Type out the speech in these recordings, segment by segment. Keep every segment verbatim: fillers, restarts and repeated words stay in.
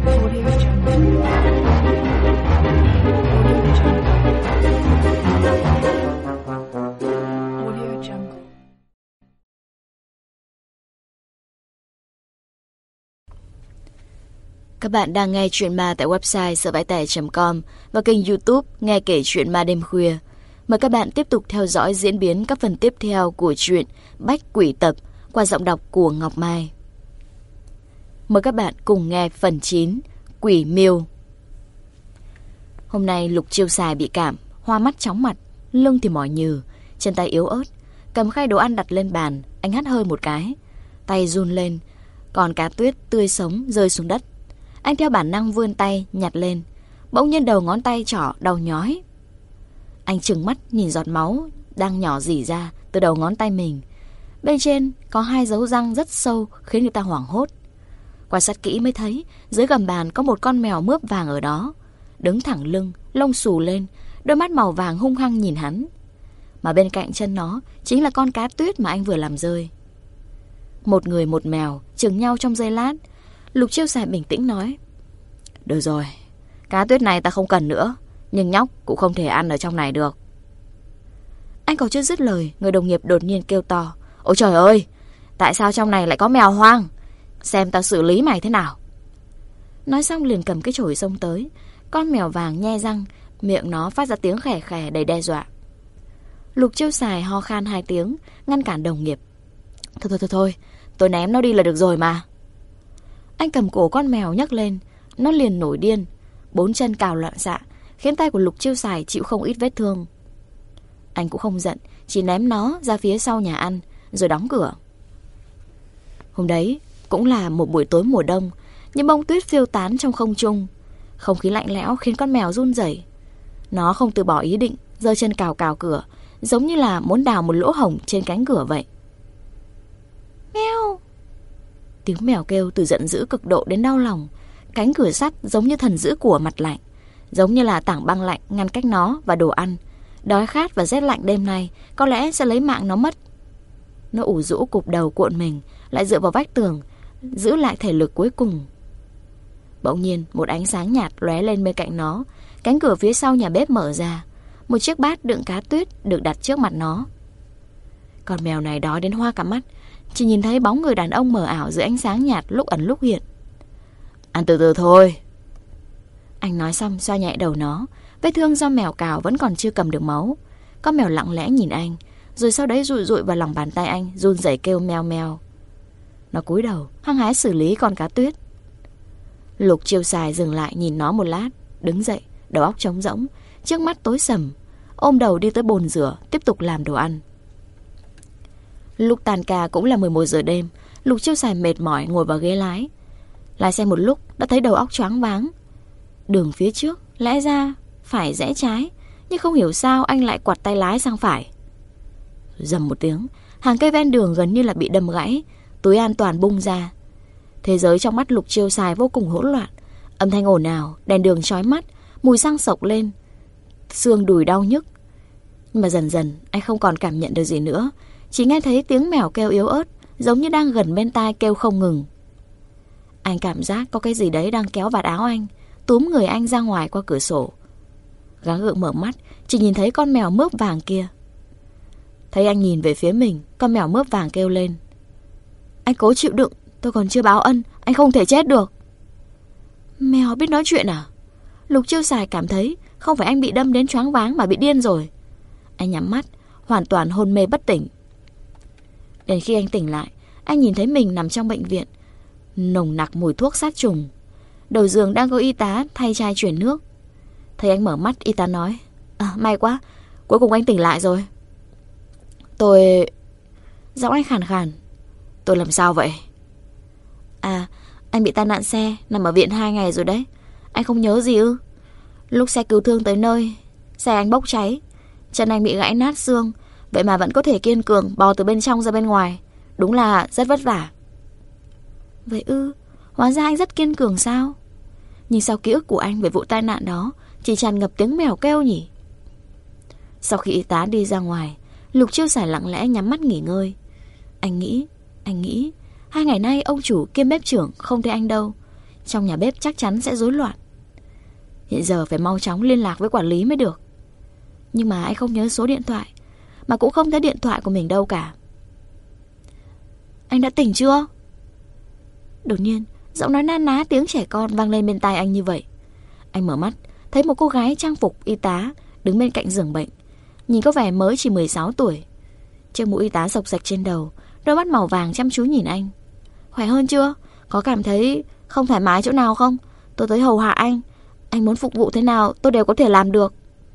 Các bạn đang nghe truyện ma tại website sợ vãi tẻ chấm com và kênh YouTube Nghe kể chuyện ma đêm khuya. Mời các bạn tiếp tục theo dõi diễn biến các phần tiếp theo của truyện Bách Quỷ Tập qua giọng đọc của Ngọc Mai. Mời các bạn cùng nghe phần chín, Quỷ Miêu. Hôm nay Lục Chiêu Xài bị cảm, hoa mắt chóng mặt, lưng thì mỏi nhừ, chân tay yếu ớt. Cầm khay đồ ăn đặt lên bàn, anh hắt hơi một cái, tay run lên, còn cá tuyết tươi sống rơi xuống đất. Anh theo bản năng vươn tay nhặt lên, bỗng nhiên đầu ngón tay trỏ đau nhói. Anh trừng mắt nhìn giọt máu đang nhỏ rỉ ra từ đầu ngón tay mình. Bên trên có hai dấu răng rất sâu khiến người ta hoảng hốt. Quan sát kỹ mới thấy dưới gầm bàn có một con mèo mướp vàng ở đó, đứng thẳng lưng, lông xù lên, đôi mắt màu vàng hung hăng nhìn hắn. Mà bên cạnh chân nó chính là con cá tuyết mà anh vừa làm rơi. Một người một mèo chừng nhau trong giây lát. Lục Chiêu Xài bình tĩnh nói: "Được rồi, cá tuyết này ta không cần nữa, nhưng nhóc cũng không thể ăn ở trong này được." Anh còn chưa dứt lời, người đồng nghiệp đột nhiên kêu to: "Ôi trời ơi, tại sao trong này lại có mèo hoang? Xem ta xử lý mày thế nào." Nói xong liền cầm cái chổi xông tới. Con mèo vàng nhe răng, miệng nó phát ra tiếng khè khè đầy đe dọa. Lục Chiêu Xài ho khan hai tiếng, ngăn cản đồng nghiệp: Thôi thôi thôi thôi, tôi ném nó đi là được rồi mà." Anh cầm cổ con mèo nhấc lên, nó liền nổi điên, bốn chân cào loạn xạ, khiến tay của Lục Chiêu Xài chịu không ít vết thương. Anh cũng không giận, chỉ ném nó ra phía sau nhà ăn, rồi đóng cửa. Hôm đấy cũng là một buổi tối mùa đông, những bông tuyết phiêu tán trong không trung. Không khí lạnh lẽo khiến con mèo run rẩy. Nó không từ bỏ ý định, giơ chân cào cào cửa, giống như là muốn đào một lỗ hổng trên cánh cửa vậy. Mèo! Tiếng mèo kêu từ giận dữ cực độ đến đau lòng. Cánh cửa sắt giống như thần giữ của mặt lạnh, giống như là tảng băng lạnh ngăn cách nó và đồ ăn. Đói khát và rét lạnh đêm nay có lẽ sẽ lấy mạng nó mất. Nó ủ rũ cụp đầu cuộn mình, lại dựa vào vách tường, giữ lại thể lực cuối cùng. Bỗng nhiên một ánh sáng nhạt lóe lên bên cạnh nó. Cánh cửa phía sau nhà bếp mở ra. Một chiếc bát đựng cá tuyết được đặt trước mặt nó. Con mèo này đói đến hoa cả mắt, chỉ nhìn thấy bóng người đàn ông mờ ảo dưới ánh sáng nhạt lúc ẩn lúc hiện. "Ăn từ từ thôi." Anh nói xong xoa nhẹ đầu nó. Vết thương do mèo cào vẫn còn chưa cầm được máu. Con mèo lặng lẽ nhìn anh, rồi sau đấy rụi rụi vào lòng bàn tay anh, run rẩy kêu meo meo. Nó cúi đầu hăng hái xử lý con cá tuyết. Lục Chiêu Xài dừng lại nhìn nó một lát, đứng dậy, đầu óc trống rỗng, trước mắt tối sầm, ôm đầu đi tới bồn rửa, tiếp tục làm đồ ăn. Lúc tan ca cũng là mười một giờ đêm. Lục Chiêu Xài mệt mỏi ngồi vào ghế lái. Lái xe một lúc đã thấy đầu óc choáng váng. Đường phía trước lẽ ra phải rẽ trái, nhưng không hiểu sao anh lại quặt tay lái sang phải. Rầm một tiếng, hàng cây ven đường gần như là bị đâm gãy, túi an toàn bung ra. Thế giới trong mắt Lục Chiêu Xài vô cùng hỗn loạn. Âm thanh ồn ào, đèn đường chói mắt, mùi xăng sộc lên, xương đùi đau nhức. Nhưng mà dần dần anh không còn cảm nhận được gì nữa, chỉ nghe thấy tiếng mèo kêu yếu ớt, giống như đang gần bên tai kêu không ngừng. Anh cảm giác có cái gì đấy đang kéo vạt áo anh, túm người anh ra ngoài qua cửa sổ. Gắng gượng mở mắt, chỉ nhìn thấy con mèo mướp vàng kia. Thấy anh nhìn về phía mình, con mèo mướp vàng kêu lên: "Anh cố chịu đựng, tôi còn chưa báo ân, anh không thể chết được." Mèo biết nói chuyện à? Lục Chiêu Xài cảm thấy không phải anh bị đâm đến choáng váng mà bị điên rồi. Anh nhắm mắt, hoàn toàn hôn mê bất tỉnh. Đến khi anh tỉnh lại, anh nhìn thấy mình nằm trong bệnh viện, nồng nặc mùi thuốc sát trùng. Đầu giường đang có y tá thay chai chuyển nước. Thấy anh mở mắt, y tá nói: "À, may quá, cuối cùng anh tỉnh lại rồi." Tôi... Giọng anh khàn khàn: "Tôi làm sao vậy?" "À, anh bị tai nạn xe, nằm ở viện hai ngày rồi đấy. Anh không nhớ gì ư?" "Lúc xe cứu thương tới nơi, xe anh bốc cháy, chân anh bị gãy nát xương, vậy mà vẫn có thể kiên cường bò từ bên trong ra bên ngoài. Đúng là rất vất vả." "Vậy ư? Hóa ra anh rất kiên cường sao?" Nhưng sao ký ức của anh về vụ tai nạn đó chỉ tràn ngập tiếng mèo kêu nhỉ? Sau khi y tá đi ra ngoài, Lục Chiêu Xài lặng lẽ nhắm mắt nghỉ ngơi. Anh nghĩ, anh nghĩ hai ngày nay ông chủ kiêm bếp trưởng không thấy anh đâu. trong nhà bếp chắc chắn sẽ rối loạn. Hiện giờ phải mau chóng liên lạc với quản lý mới được. Nhưng mà anh không nhớ số điện thoại, mà cũng không thấy điện thoại của mình đâu cả. Anh đã tỉnh chưa? Đột nhiên giọng nói na ná tiếng trẻ con vang lên bên tai anh như vậy. Anh mở mắt, thấy một cô gái trang phục y tá đứng bên cạnh giường bệnh, nhìn có vẻ mới chỉ mười sáu tuổi. Chiếc mũ y tá xộc xệch trên đầu, đôi mắt màu vàng chăm chú nhìn anh. Khỏe hơn chưa? Có cảm thấy không thoải mái chỗ nào không? Tôi tới hầu hạ anh. Anh muốn phục vụ thế nào tôi đều có thể làm được.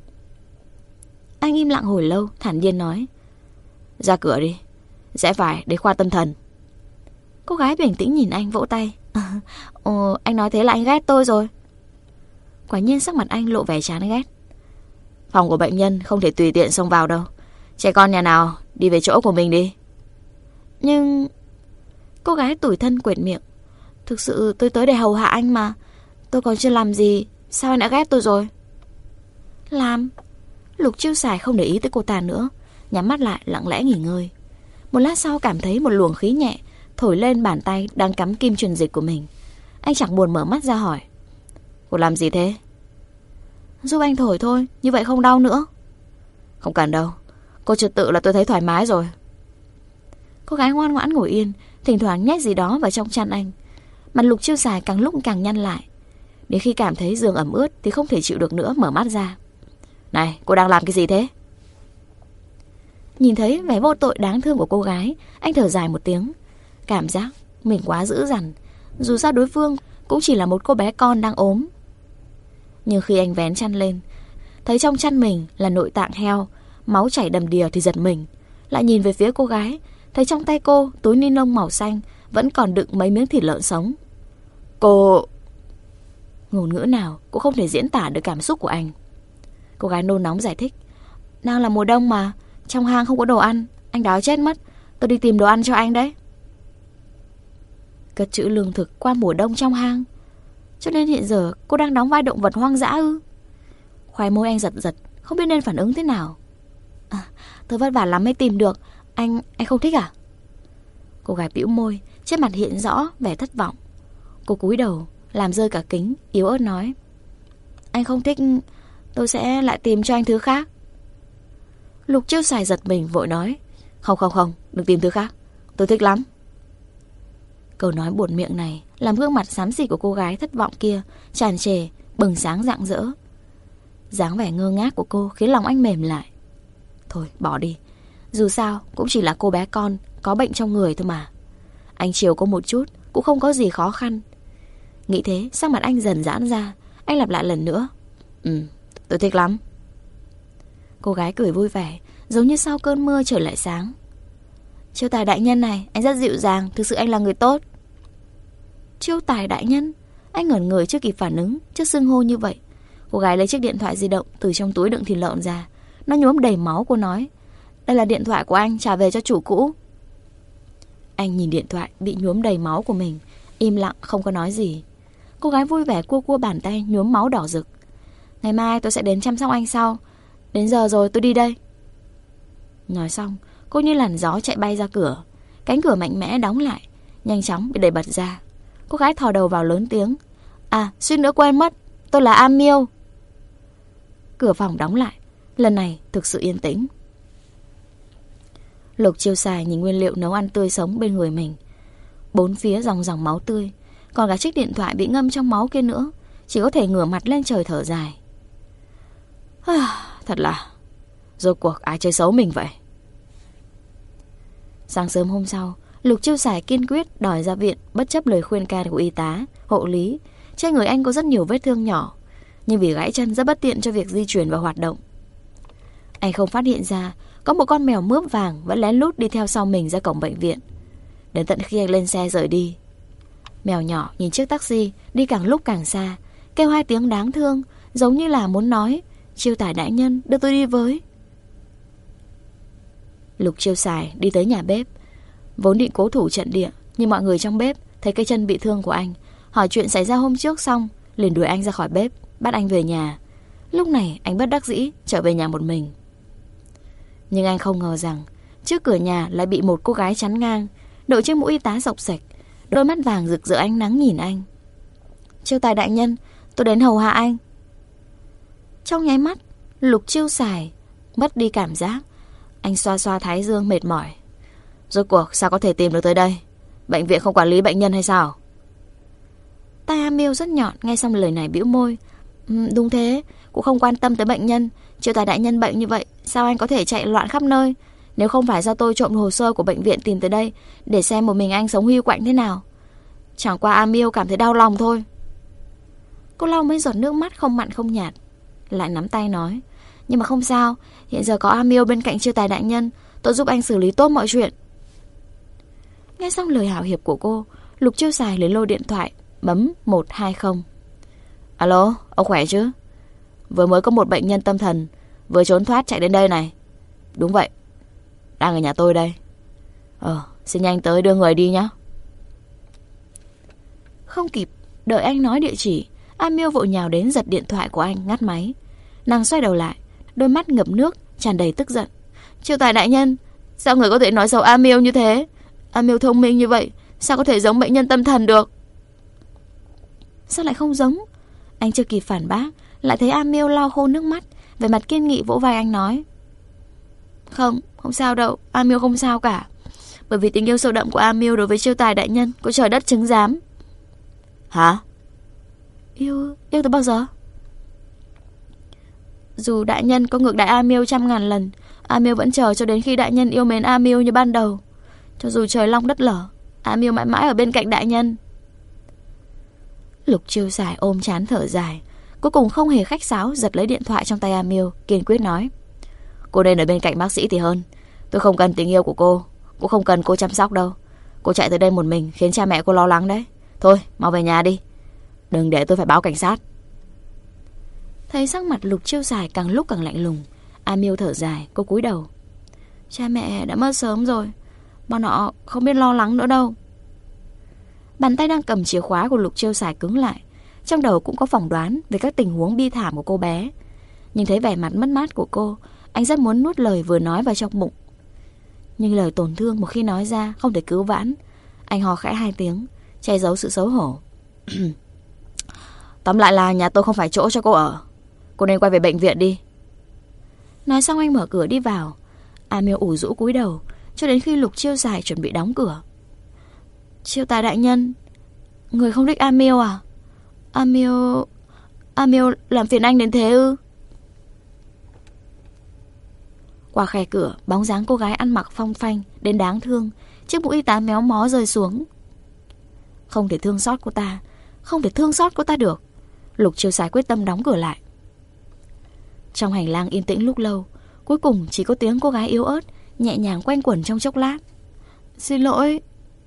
Anh im lặng hồi lâu, thản nhiên nói: Ra cửa đi, rẽ phải đến khoa tâm thần. Cô gái bình tĩnh nhìn anh, vỗ tay. Ồ, anh nói thế là anh ghét tôi rồi. Quả nhiên sắc mặt anh lộ vẻ chán ghét. Phòng của bệnh nhân không thể tùy tiện xông vào đâu. Trẻ con nhà nào đi về chỗ của mình đi. Nhưng... Cô gái tủi thân quệt miệng. Thực sự tôi tới để hầu hạ anh mà. Tôi còn chưa làm gì, sao anh đã ghét tôi rồi? Làm? Lục Chiêu Sài không để ý tới cô ta nữa, nhắm mắt lại lặng lẽ nghỉ ngơi. Một lát sau cảm thấy một luồng khí nhẹ thổi lên bàn tay đang cắm kim truyền dịch của mình. Anh chẳng buồn mở mắt ra hỏi: Cô làm gì thế? Giúp anh thổi thôi, như vậy không đau nữa. Không cần đâu, cô trật tự là tôi thấy thoải mái rồi. Cô gái ngoan ngoãn ngồi yên, thỉnh thoảng nhét gì đó vào trong chăn anh. Mặt Lục Chiêu Sài càng lúc càng nhăn lại. Đến khi cảm thấy giường ẩm ướt thì không thể chịu được nữa, mở mắt ra. Này, cô đang làm cái gì thế? Nhìn thấy vẻ vô tội đáng thương của cô gái, anh thở dài một tiếng. Cảm giác mình quá dữ dằn. Dù sao đối phương cũng chỉ là một cô bé con đang ốm. Nhưng khi anh vén chăn lên, thấy trong chăn mình là nội tạng heo, máu chảy đầm đìa thì giật mình. Lại nhìn về phía cô gái, thấy trong tay cô túi ni lông màu xanh vẫn còn đựng mấy miếng thịt lợn sống. Cô... Ngôn ngữ nào cũng không thể diễn tả được cảm xúc của anh. Cô gái nôn nóng giải thích: Đang là mùa đông mà, trong hang không có đồ ăn, anh đói chết mất. Tôi đi tìm đồ ăn cho anh đấy. Cất trữ lương thực qua mùa đông trong hang, cho nên hiện giờ cô đang đóng vai động vật hoang dã ư? Khoai môi anh giật giật, không biết nên phản ứng thế nào. À, tôi vất vả lắm mới tìm được. Anh, anh không thích à? Cô gái bĩu môi, trên mặt hiện rõ vẻ thất vọng. Cô cúi đầu, làm rơi cả kính, yếu ớt nói: Anh không thích, tôi sẽ lại tìm cho anh thứ khác. Lục Chiêu Sài giật mình vội nói: Không không không, đừng tìm thứ khác, tôi thích lắm. Câu nói buồn miệng này làm gương mặt xám xịt của cô gái thất vọng kia tràn trề, bừng sáng rạng rỡ. Dáng vẻ ngơ ngác của cô khiến lòng anh mềm lại. Thôi bỏ đi, dù sao cũng chỉ là cô bé con có bệnh trong người thôi mà. Anh chiều cô một chút cũng không có gì khó khăn. Nghĩ thế, sắc mặt anh dần giãn ra. Anh lặp lại lần nữa: Ừ, tôi thích lắm. Cô gái cười vui vẻ, giống như sau cơn mưa trời lại sáng. Chiêu Tài đại nhân này, anh rất dịu dàng, thực sự anh là người tốt. Chiêu Tài đại nhân? Anh ngẩn người chưa kịp phản ứng trước xưng hô như vậy. Cô gái lấy chiếc điện thoại di động từ trong túi đựng thịt lợn ra. Nó nhuốm đầy máu. Cô nói: Đây là điện thoại của anh, trả về cho chủ cũ. Anh nhìn điện thoại bị nhuốm đầy máu của mình, im lặng không có nói gì. Cô gái vui vẻ cua cua bàn tay nhuốm máu đỏ rực. Ngày mai tôi sẽ đến chăm sóc anh sau. Đến giờ rồi, tôi đi đây. Nói xong, cô như làn gió chạy bay ra cửa. Cánh cửa mạnh mẽ đóng lại, nhanh chóng bị đẩy bật ra. Cô gái thò đầu vào lớn tiếng: À, suýt nữa quên mất, tôi là A Miêu. Cửa phòng đóng lại. Lần này thực sự yên tĩnh. Lục Chiêu Sài nhìn nguyên liệu nấu ăn tươi sống bên người mình. Bốn phía dòng dòng máu tươi, còn cả chiếc điện thoại bị ngâm trong máu kia nữa. Chỉ có thể ngửa mặt lên trời thở dài. À, thật là rốt cuộc ai chơi xấu mình vậy. Sáng sớm hôm sau, Lục Chiêu Sài kiên quyết đòi ra viện, bất chấp lời khuyên can của y tá, hộ lý. Trên người anh có rất nhiều vết thương nhỏ, nhưng vì gãy chân rất bất tiện cho việc di chuyển và hoạt động. Anh không phát hiện ra có một con mèo mướp vàng vẫn lén lút đi theo sau mình ra cổng bệnh viện. Đến tận khi anh lên xe rời đi, mèo nhỏ nhìn chiếc taxi đi càng lúc càng xa, kêu hai tiếng đáng thương, giống như là muốn nói: Chiêu Tài đại nhân, đưa tôi đi với. Lục Chiêu Sài đi tới nhà bếp, vốn định cố thủ trận địa, nhưng mọi người trong bếp thấy cái chân bị thương của anh, hỏi chuyện xảy ra hôm trước xong, liền đuổi anh ra khỏi bếp, bắt anh về nhà. Lúc này anh bất đắc dĩ trở về nhà một mình. Nhưng anh không ngờ rằng trước cửa nhà lại bị một cô gái chắn ngang, đội chiếc mũ y tá xộc xệch, đôi mắt vàng rực rỡ ánh nắng nhìn anh. Chiêu tài đại nhân, tôi đến hầu hạ anh. Trong nháy mắt, Lục Chiêu Sài mất đi cảm giác. Anh xoa xoa thái dương mệt mỏi. Rốt cuộc sao có thể tìm được tới đây? Bệnh viện không quản lý bệnh nhân hay sao? Tai A Miêu rất nhọn, nghe xong lời này bĩu môi. Ừ, đúng thế, cũng không quan tâm tới bệnh nhân. Chiêu tài đại nhân bệnh như vậy, sao anh có thể chạy loạn khắp nơi? Nếu không phải do tôi trộm hồ sơ của bệnh viện tìm tới đây để xem một mình anh sống hiu quạnh thế nào. Chẳng qua A Miêu cảm thấy đau lòng thôi. Cô lau mấy giọt nước mắt không mặn không nhạt, lại nắm tay nói. Nhưng mà không sao, hiện giờ có A Miêu bên cạnh chiêu tài đại nhân, tôi giúp anh xử lý tốt mọi chuyện. Nghe xong lời hảo hiệp của cô, Lục Chiêu Sài lấy lôi điện thoại, bấm một hai không. Alo, ông khỏe chứ? Vừa mới có một bệnh nhân tâm thần vừa trốn thoát chạy đến đây này. Đúng vậy, đang ở nhà tôi đây. Ờ, xin nhanh tới đưa người đi nhé. Không kịp đợi anh nói địa chỉ, A Miêu vội nhào đến giật điện thoại của anh, ngắt máy. Nàng xoay đầu lại, đôi mắt ngập nước, tràn đầy tức giận. Chiêu tài đại nhân, sao người có thể nói xấu A Miêu như thế? A Miêu thông minh như vậy, sao có thể giống bệnh nhân tâm thần được? Sao lại không giống? Anh chưa kịp phản bác, lại thấy A Miêu lau khô nước mắt, vẻ mặt kiên nghị vỗ vai anh nói. Không, không sao đâu, A Miêu không sao cả. Bởi vì tình yêu sâu đậm của A Miêu đối với chiêu tài đại nhân có trời đất chứng giám. Hả? Yêu, yêu từ bao giờ? Dù đại nhân có ngược đãi A Miêu trăm ngàn lần, A Miêu vẫn chờ cho đến khi đại nhân yêu mến A Miêu như ban đầu. Cho dù trời long đất lở, A Miêu mãi mãi ở bên cạnh đại nhân. Lục Chiêu Sài ôm trán thở dài, cuối cùng không hề khách sáo giật lấy điện thoại trong tay A Miêu, kiên quyết nói. Cô nên ở bên cạnh bác sĩ thì hơn. Tôi không cần tình yêu của cô, cũng không cần cô chăm sóc đâu. Cô chạy tới đây một mình khiến cha mẹ cô lo lắng đấy. Thôi, mau về nhà đi, đừng để tôi phải báo cảnh sát. Thấy sắc mặt Lục Chiêu Sài càng lúc càng lạnh lùng, A Miêu thở dài, cô cúi đầu. Cha mẹ đã mất sớm rồi, bọn họ không biết lo lắng nữa đâu. Bàn tay đang cầm chìa khóa của Lục Chiêu Sài cứng lại, trong đầu cũng có phỏng đoán về các tình huống bi thảm của cô bé. Nhìn thấy vẻ mặt mất mát của cô, anh rất muốn nuốt lời vừa nói vào trong bụng. Nhưng lời tổn thương một khi nói ra không thể cứu vãn. Anh hò khẽ hai tiếng, che giấu sự xấu hổ. Tóm lại là nhà tôi không phải chỗ cho cô ở. Cô nên quay về bệnh viện đi. Nói xong anh mở cửa đi vào. A Miêu ủ rũ cúi đầu cho đến khi Lục Chiêu Sài chuẩn bị đóng cửa. Chiêu tài đại nhân, người không thích A Miêu à? A Miêu... A Miêu làm phiền anh đến thế ư? Qua khe cửa, bóng dáng cô gái ăn mặc phong phanh đến đáng thương, chiếc mũ y tá méo mó rơi xuống. Không thể thương xót cô ta, không thể thương xót cô ta được. Lục Chiêu Sài quyết tâm đóng cửa lại. Trong hành lang yên tĩnh lúc lâu, cuối cùng chỉ có tiếng cô gái yếu ớt nhẹ nhàng quanh quẩn trong chốc lát. Xin lỗi.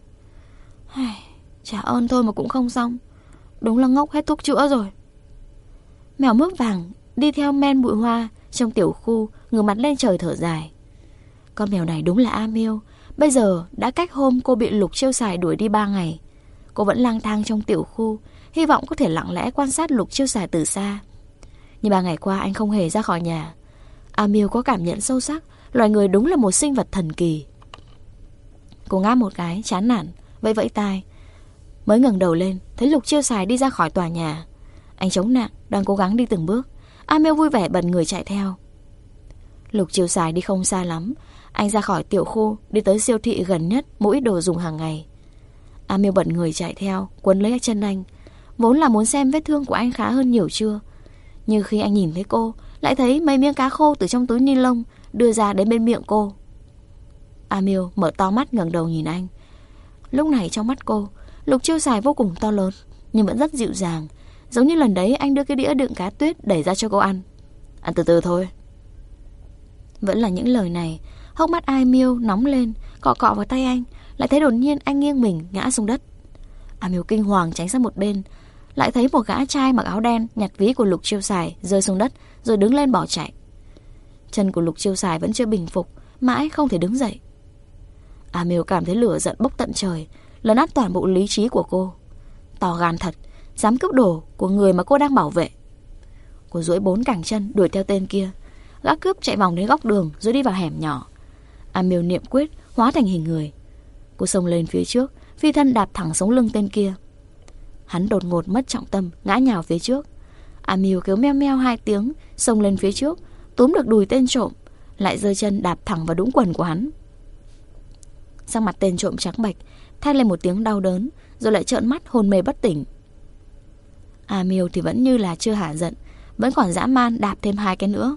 Trả ơn thôi mà cũng không xong. Đúng là ngốc hết thuốc chữa rồi. Mèo mướp vàng đi theo men bụi hoa trong tiểu khu, ngửa mặt lên trời thở dài. Con mèo này đúng là A Miêu. Bây giờ đã cách hôm cô bị Lục Chiêu Sài đuổi đi ba ngày. Cô vẫn lang thang trong tiểu khu, hy vọng có thể lặng lẽ quan sát Lục Chiêu Sài từ xa. Nhưng ba ngày qua anh không hề ra khỏi nhà. A Miêu có cảm nhận sâu sắc, loài người đúng là một sinh vật thần kỳ. Cô ngáp một cái, chán nản, vẫy vẫy tai. Mới ngẩng đầu lên, thấy Lục Chiêu Sài đi ra khỏi tòa nhà. Anh chống nạng, đang cố gắng đi từng bước. A Miêu vui vẻ bật người chạy theo. Lục Chiêu Sài đi không xa lắm. Anh ra khỏi tiểu khu, đi tới siêu thị gần nhất, mua ít đồ dùng hàng ngày. A Miêu bật người chạy theo, quấn lấy chân anh. Vốn là muốn xem vết thương của anh khá hơn nhiều chưa. Nhưng khi anh nhìn thấy cô, lại thấy mấy miếng cá khô từ trong túi ni lông đưa ra đến bên miệng cô. A Miêu mở to mắt ngẩng đầu nhìn anh. Lúc này trong mắt cô, Lục Chiêu Sài vô cùng to lớn, nhưng vẫn rất dịu dàng, giống như lần đấy anh đưa cái đĩa đựng cá tuyết đẩy ra cho cô ăn. Ăn từ từ thôi. Vẫn là những lời này. Hốc mắt A Miêu nóng lên, cọ cọ vào tay anh, lại thấy đột nhiên anh nghiêng mình ngã xuống đất. A Miêu kinh hoàng tránh sang một bên, lại thấy một gã trai mặc áo đen nhặt ví của Lục Chiêu Sài rơi xuống đất, rồi đứng lên bỏ chạy. Chân của Lục Chiêu Sài vẫn chưa bình phục, mãi không thể đứng dậy. A Miêu cảm thấy lửa giận bốc tận trời, lấn át toàn bộ lý trí của cô. To gan thật, dám cướp đồ của người mà cô đang bảo vệ. Cô duỗi bốn cẳng chân đuổi theo tên kia. Gã cướp chạy vòng đến góc đường rồi đi vào hẻm nhỏ. A Miêu niệm quyết hóa thành hình người. Cô xông lên phía trước, phi thân đạp thẳng sống lưng tên kia. Hắn đột ngột mất trọng tâm, ngã nhào phía trước. Amil kêu meo meo hai tiếng, xông lên phía trước, túm được đùi tên trộm, lại giơ chân đạp thẳng vào đũng quần của hắn. Sắc mặt tên trộm trắng bệch, thét lên một tiếng đau đớn, rồi lại trợn mắt hôn mê bất tỉnh. Amil thì vẫn như là chưa hả giận, vẫn còn dã man đạp thêm hai cái nữa.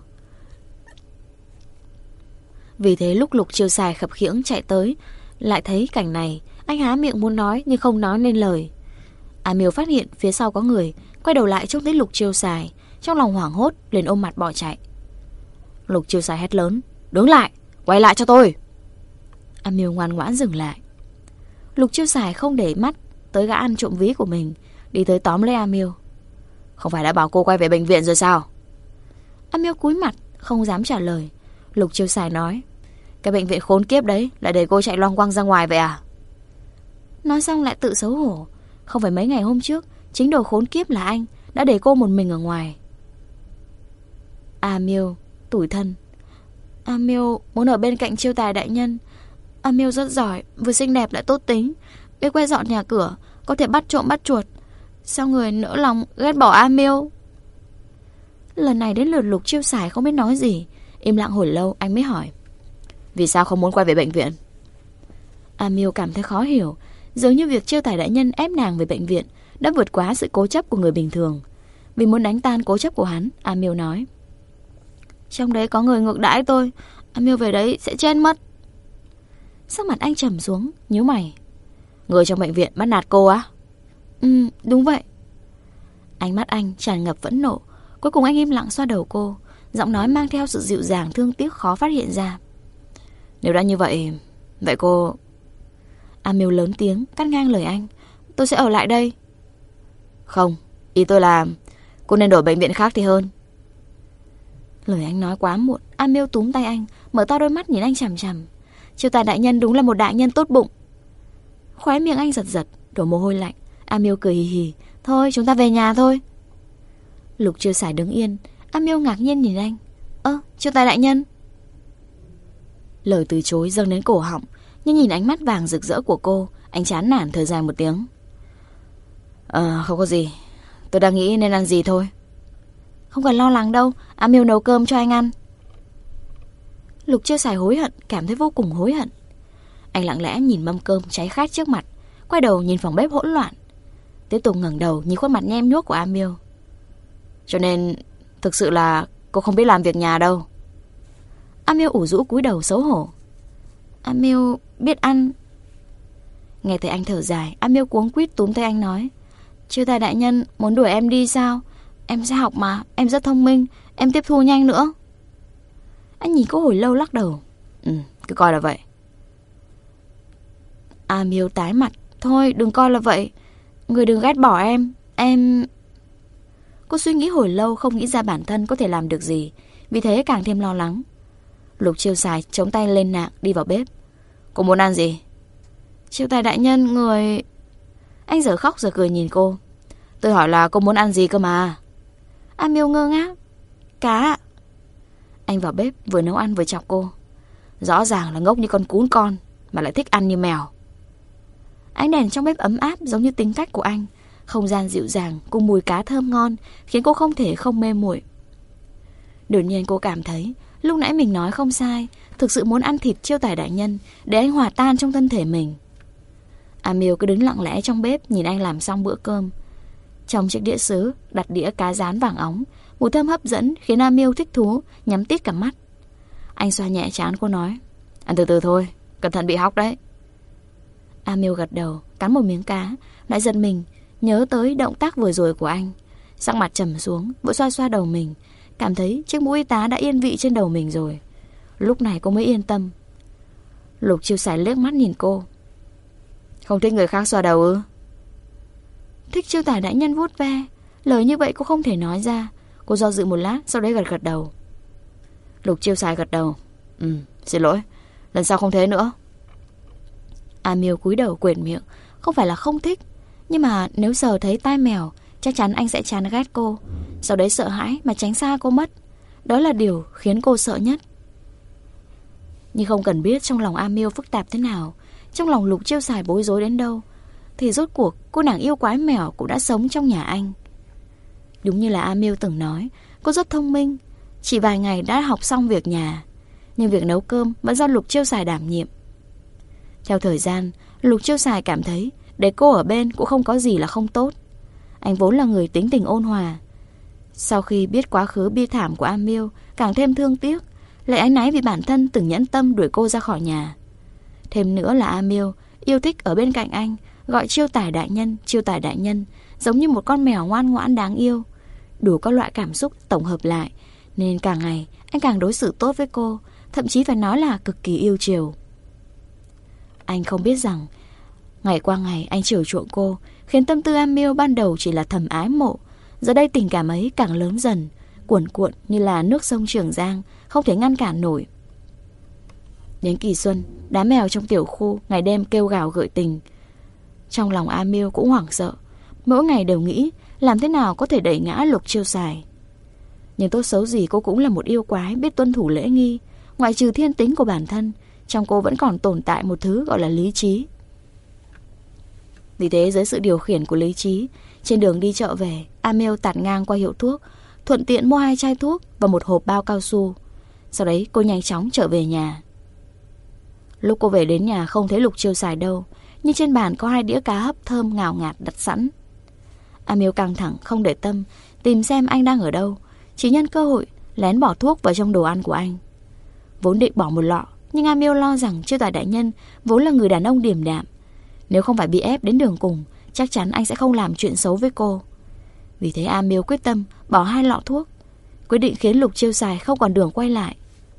Vì thế lúc Lục Chiêu Xài khập khiễng chạy tới, lại thấy cảnh này, anh há miệng muốn nói nhưng không nói nên lời. Amil phát hiện phía sau có người, quay đầu lại trông thấy Lục Chiêu Xài, trong lòng hoảng hốt liền ôm mặt bỏ chạy. Lục Chiêu Xài hét lớn: "Đứng lại, quay lại cho tôi!" Amil ngoan ngoãn dừng lại. Lục Chiêu Xài không để mắt tới gã ăn trộm ví của mình, đi tới tóm lấy Amil. "Không phải đã bảo cô quay về bệnh viện rồi sao?" Amil cúi mặt không dám trả lời. Lục Chiêu Xài nói: "Cái bệnh viện khốn kiếp đấy lại để cô chạy loang quang ra ngoài vậy à?" Nói xong lại tự xấu hổ. Không phải mấy ngày hôm trước chính đồ khốn kiếp là anh đã để cô một mình ở ngoài. Amil tủi thân: "Amil muốn ở bên cạnh Chiêu Tài đại nhân. Amil rất giỏi, vừa xinh đẹp lại tốt tính, biết quét dọn nhà cửa, có thể bắt trộm bắt chuột. Sao người nỡ lòng ghét bỏ Amil?" Lần này đến lượt Lục Chiêu Xài không biết nói gì. Im lặng hồi lâu anh mới hỏi: "Vì sao không muốn quay về bệnh viện?" Amil cảm thấy khó hiểu, dường như việc Chiêu Tài đại nhân ép nàng về bệnh viện đã vượt quá sự cố chấp của người bình thường. Vì muốn đánh tan cố chấp của hắn, Amil nói: "Trong đấy có người ngược đãi tôi, Amil về đấy sẽ chết mất." Sắc mặt anh trầm xuống, nhíu mày: "Người trong bệnh viện bắt nạt cô á?" "Ừ, đúng vậy." Ánh mắt anh tràn ngập phẫn nộ. Cuối cùng anh im lặng xoa đầu cô, giọng nói mang theo sự dịu dàng thương tiếc khó phát hiện ra: "Nếu đã như vậy, vậy cô..." Amil lớn tiếng cắt ngang lời anh: "Tôi sẽ ở lại đây." "Không, ý tôi là cô nên đổi bệnh viện khác thì hơn." Lời anh nói quá muộn. Amil túm tay anh, mở to đôi mắt nhìn anh chằm chằm. Chiêu Tài đại nhân đúng là một đại nhân tốt bụng. Khóe miệng anh giật giật, đổ mồ hôi lạnh. Amil cười hì hì: "Thôi chúng ta về nhà thôi." Lục Chiêu Xài đứng yên. Amil ngạc nhiên nhìn anh: "Ơ, Chiêu Tài đại nhân." Lời từ chối dâng đến cổ họng, nhưng nhìn ánh mắt vàng rực rỡ của cô, anh chán nản thở dài một tiếng: Ờ, không có gì. Tôi đang nghĩ nên ăn gì thôi." "Không cần lo lắng đâu, Amil nấu cơm cho anh ăn." Lục Chiêu Xài hối hận, cảm thấy vô cùng hối hận. Anh lặng lẽ nhìn mâm cơm cháy khét trước mặt, quay đầu nhìn phòng bếp hỗn loạn, tiếp tục ngẩng đầu nhìn khuôn mặt nhem nhuốc của Amil: "Cho nên thực sự là cô không biết làm việc nhà đâu." Amil ủ rũ cúi đầu xấu hổ: "Amil biết ăn." Nghe thấy anh thở dài, Amil cuống quýt túm tay anh nói: "Chiêu Tài đại nhân muốn đuổi em đi sao? Em sẽ học mà, em rất thông minh, em tiếp thu nhanh nữa." Anh nhìn cô hồi lâu lắc đầu: "Ừ, cứ coi là vậy." Amil tái mặt: "Thôi đừng coi là vậy, người đừng ghét bỏ em, em..." Cô suy nghĩ hồi lâu không nghĩ ra bản thân có thể làm được gì, vì thế càng thêm lo lắng. Lục Chiêu Xài chống tay lên nạng đi vào bếp: "Cô muốn ăn gì?" "Chiêu Tài đại nhân, người..." Anh giờ khóc giờ cười nhìn cô: "Tôi hỏi là cô muốn ăn gì cơ mà." Amil ngơ ngác: "Cá." Anh vào bếp vừa nấu ăn vừa chọc cô: "Rõ ràng là ngốc như con cún con mà lại thích ăn như mèo." Ánh đèn trong bếp ấm áp giống như tính cách của anh, không gian dịu dàng cùng mùi cá thơm ngon khiến cô không thể không mê muội. Đột nhiên cô cảm thấy lúc nãy mình nói không sai, thực sự muốn ăn thịt Chiêu Tài đại nhân để anh hòa tan trong thân thể mình. Amil cứ đứng lặng lẽ trong bếp nhìn anh làm xong bữa cơm. Trong chiếc đĩa sứ đặt đĩa cá rán vàng óng, mùi thơm hấp dẫn khiến Amil thích thú, nhắm tít cả mắt. Anh xoa nhẹ trán cô nói: "Ăn từ từ thôi, cẩn thận bị hóc đấy." Amil gật đầu, cắn một miếng cá, lại giật mình, nhớ tới động tác vừa rồi của anh. Sắc mặt trầm xuống, vội xoa xoa đầu mình, cảm thấy chiếc mũ y tá đã yên vị trên đầu mình rồi. Lúc này cô mới yên tâm. Lục Chiêu Xài liếc mắt nhìn cô: "Không thích người khác xoa đầu ư?" Thích Chiêu Tài đại nhân vuốt ve. Lời như vậy cô không thể nói ra. Cô do dự một lát, sau đấy gật gật đầu. Lục Chiêu Xài gật đầu: "Ừ, xin lỗi, lần sau không thế nữa." Amil cúi đầu quệt miệng. Không phải là không thích, nhưng mà nếu sờ thấy tai mèo, chắc chắn anh sẽ chán ghét cô, sau đấy sợ hãi mà tránh xa cô mất. Đó là điều khiến cô sợ nhất. Nhưng không cần biết trong lòng Amil phức tạp thế nào, trong lòng Lục Chiêu Xài bối rối đến đâu. thì rốt cuộc cô nàng yêu quái mèo cũng đã sống trong nhà anh. Đúng như là Amil từng nói, cô rất thông minh, chỉ vài ngày đã học xong việc nhà, nhưng việc nấu cơm vẫn do Lục Chiêu Sài đảm nhiệm. Theo thời gian, Lục Chiêu Sài cảm thấy để cô ở bên cũng không có gì là không tốt. Anh vốn là người tính tình ôn hòa. Sau khi biết quá khứ bi thảm của Amil, càng thêm thương tiếc, lại áy náy vì bản thân từng nhẫn tâm đuổi cô ra khỏi nhà. Thêm nữa là Amil yêu thích ở bên cạnh anh, gọi Chiêu Tài đại nhân, Chiêu Tài đại nhân, giống như một con mèo ngoan ngoãn đáng yêu. Đủ các loại cảm xúc tổng hợp lại, nên càng ngày anh càng đối xử tốt với cô, thậm chí phải nói là cực kỳ yêu chiều. Anh không biết rằng ngày qua ngày anh chiều chuộng cô, khiến tâm tư Amil ban đầu chỉ là thầm ái mộ, giờ đây tình cảm ấy càng lớn dần, cuồn cuộn như là nước sông Trường Giang, không thể ngăn cản nổi. Đến kỳ xuân, đám mèo trong tiểu khu ngày đêm kêu gào gợi tình. Trong lòng Amil cũng hoảng sợ, mỗi ngày đều nghĩ làm thế nào có thể đẩy ngã Lục Chiêu Sài. Nhưng tốt xấu gì cô cũng là một yêu quái biết tuân thủ lễ nghi, ngoại trừ thiên tính của bản thân, trong cô vẫn còn tồn tại một thứ gọi là lý trí. Vì thế dưới sự điều khiển của lý trí, trên đường đi chợ về, Amil tạt ngang qua hiệu thuốc, thuận tiện mua hai chai thuốc và một hộp bao cao su. Sau đấy cô nhanh chóng trở về nhà. Lúc cô về đến nhà không thấy Lục Chiêu Sài đâu, nhưng trên bàn có hai đĩa cá hấp thơm ngào ngạt đặt sẵn. Amil căng thẳng không để tâm tìm xem anh đang ở đâu, chỉ nhân cơ hội lén bỏ thuốc vào trong đồ ăn của anh. Vốn định bỏ một lọ, nhưng Amil lo rằng Chiêu Tài đại nhân vốn là người đàn ông điềm đạm, nếu không phải bị ép đến đường cùng, chắc chắn anh sẽ không làm chuyện xấu với cô. Vì thế Amil quyết tâm bỏ hai lọ thuốc, quyết định khiến Lục Chiêu Sài không còn đường quay lại.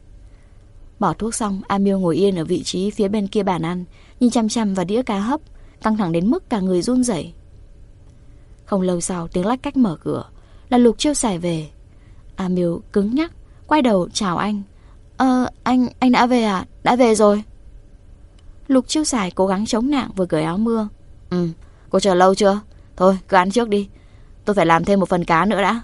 Bỏ thuốc xong, Amil ngồi yên ở vị trí phía bên kia bàn ăn, nhìn chăm chăm vào đĩa cá hấp, căng thẳng đến mức cả người run rẩy. Không lâu sau, tiếng lách cách mở cửa, là Lục Chiêu Sài về. Amil cứng nhắc quay đầu chào anh. Ờ, anh, anh đã về à? Đã về rồi. Lục Chiêu Sài cố gắng chống nạng vừa cởi áo mưa. Ừ, cô chờ lâu chưa? Thôi, cứ ăn trước đi. Tôi phải làm thêm một phần cá nữa đã.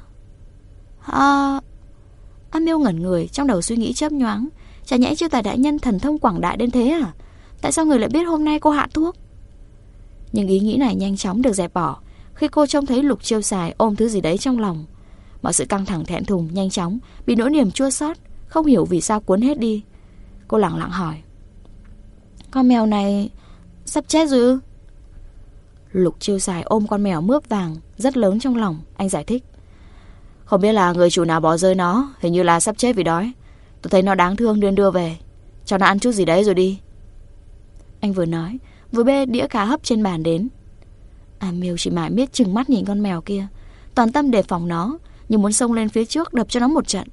À... Amil ngẩn người, trong đầu suy nghĩ chớp nhoáng. Chả nhẽ Chiêu Tài đại nhân thần thông quảng đại đến thế à? Tại sao người lại biết hôm nay cô hạ thuốc? Nhưng ý nghĩ này nhanh chóng được dẹp bỏ khi cô trông thấy Lục Chiêu Sài ôm thứ gì đấy trong lòng. Mọi sự căng thẳng thẹn thùng nhanh chóng bị nỗi niềm chua xót không hiểu vì sao cuốn hết đi. Cô lẳng lặng hỏi: con mèo này sắp chết rồi ư? Lục Chiêu Sài ôm con mèo mướp vàng rất lớn trong lòng. Anh giải thích: không biết là người chủ nào bỏ rơi nó, hình như là sắp chết vì đói. Tôi thấy nó đáng thương nên đưa về, cho nó ăn chút gì đấy rồi đi. Anh vừa nói vừa bê đĩa cá hấp trên bàn đến. Amil chỉ mải miết trừng mắt nhìn con mèo kia, toàn tâm đề phòng nó, như muốn xông lên phía trước đập cho nó một trận.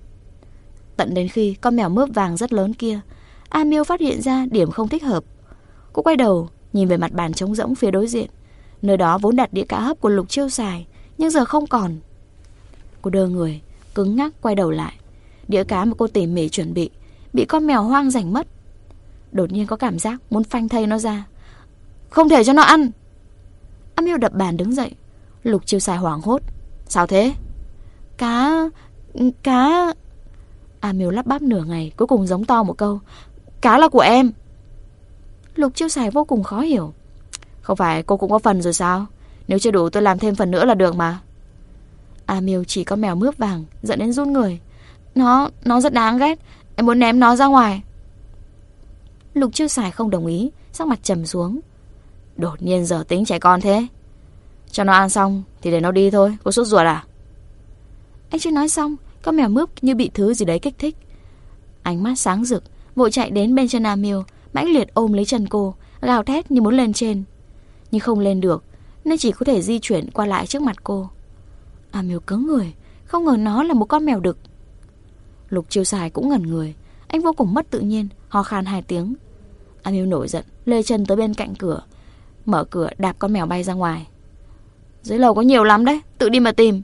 Tận đến khi con mèo mướp vàng rất lớn kia, Amil phát hiện ra điểm không thích hợp. Cô quay đầu nhìn về mặt bàn trống rỗng phía đối diện, nơi đó vốn đặt đĩa cá hấp của Lục Chiêu Sài, nhưng giờ không còn. Cô đơ người, cứng ngắc quay đầu lại. Đĩa cá mà cô tỉ mỉ chuẩn bị bị con mèo hoang giành mất. Đột nhiên có cảm giác muốn phanh thây nó ra. Không thể cho nó ăn. Amil đập bàn đứng dậy. Lục Chiêu Sài hoảng hốt: sao thế? Cá... cá... Amil lắp bắp nửa ngày, cuối cùng giống to một câu: cá là của em. Lục Chiêu Sài vô cùng khó hiểu: không phải cô cũng có phần rồi sao? Nếu chưa đủ tôi làm thêm phần nữa là được mà. Amil chỉ có mèo mướp vàng, giận đến run người. Nó, nó rất đáng ghét, em muốn ném nó ra ngoài. Lục Chiêu Sài không đồng ý, sắc mặt trầm xuống. Đột nhiên giờ tính trẻ con thế. Cho nó ăn xong thì để nó đi thôi, cô sốt ruột à? Anh chưa nói xong, con mèo mướp như bị thứ gì đấy kích thích. Ánh mắt sáng rực, vội chạy đến bên chân Amil, mãnh liệt ôm lấy chân cô, gào thét như muốn lên trên. Nhưng không lên được, nên chỉ có thể di chuyển qua lại trước mặt cô. Amil cứng người, không ngờ nó là một con mèo đực. Lục Chiêu Sài cũng ngẩn người, anh vô cùng mất tự nhiên, ho khan hai tiếng. Amil nổi giận, lê chân tới bên cạnh cửa, mở cửa đạp con mèo bay ra ngoài. Dưới lầu có nhiều lắm đấy, tự đi mà tìm.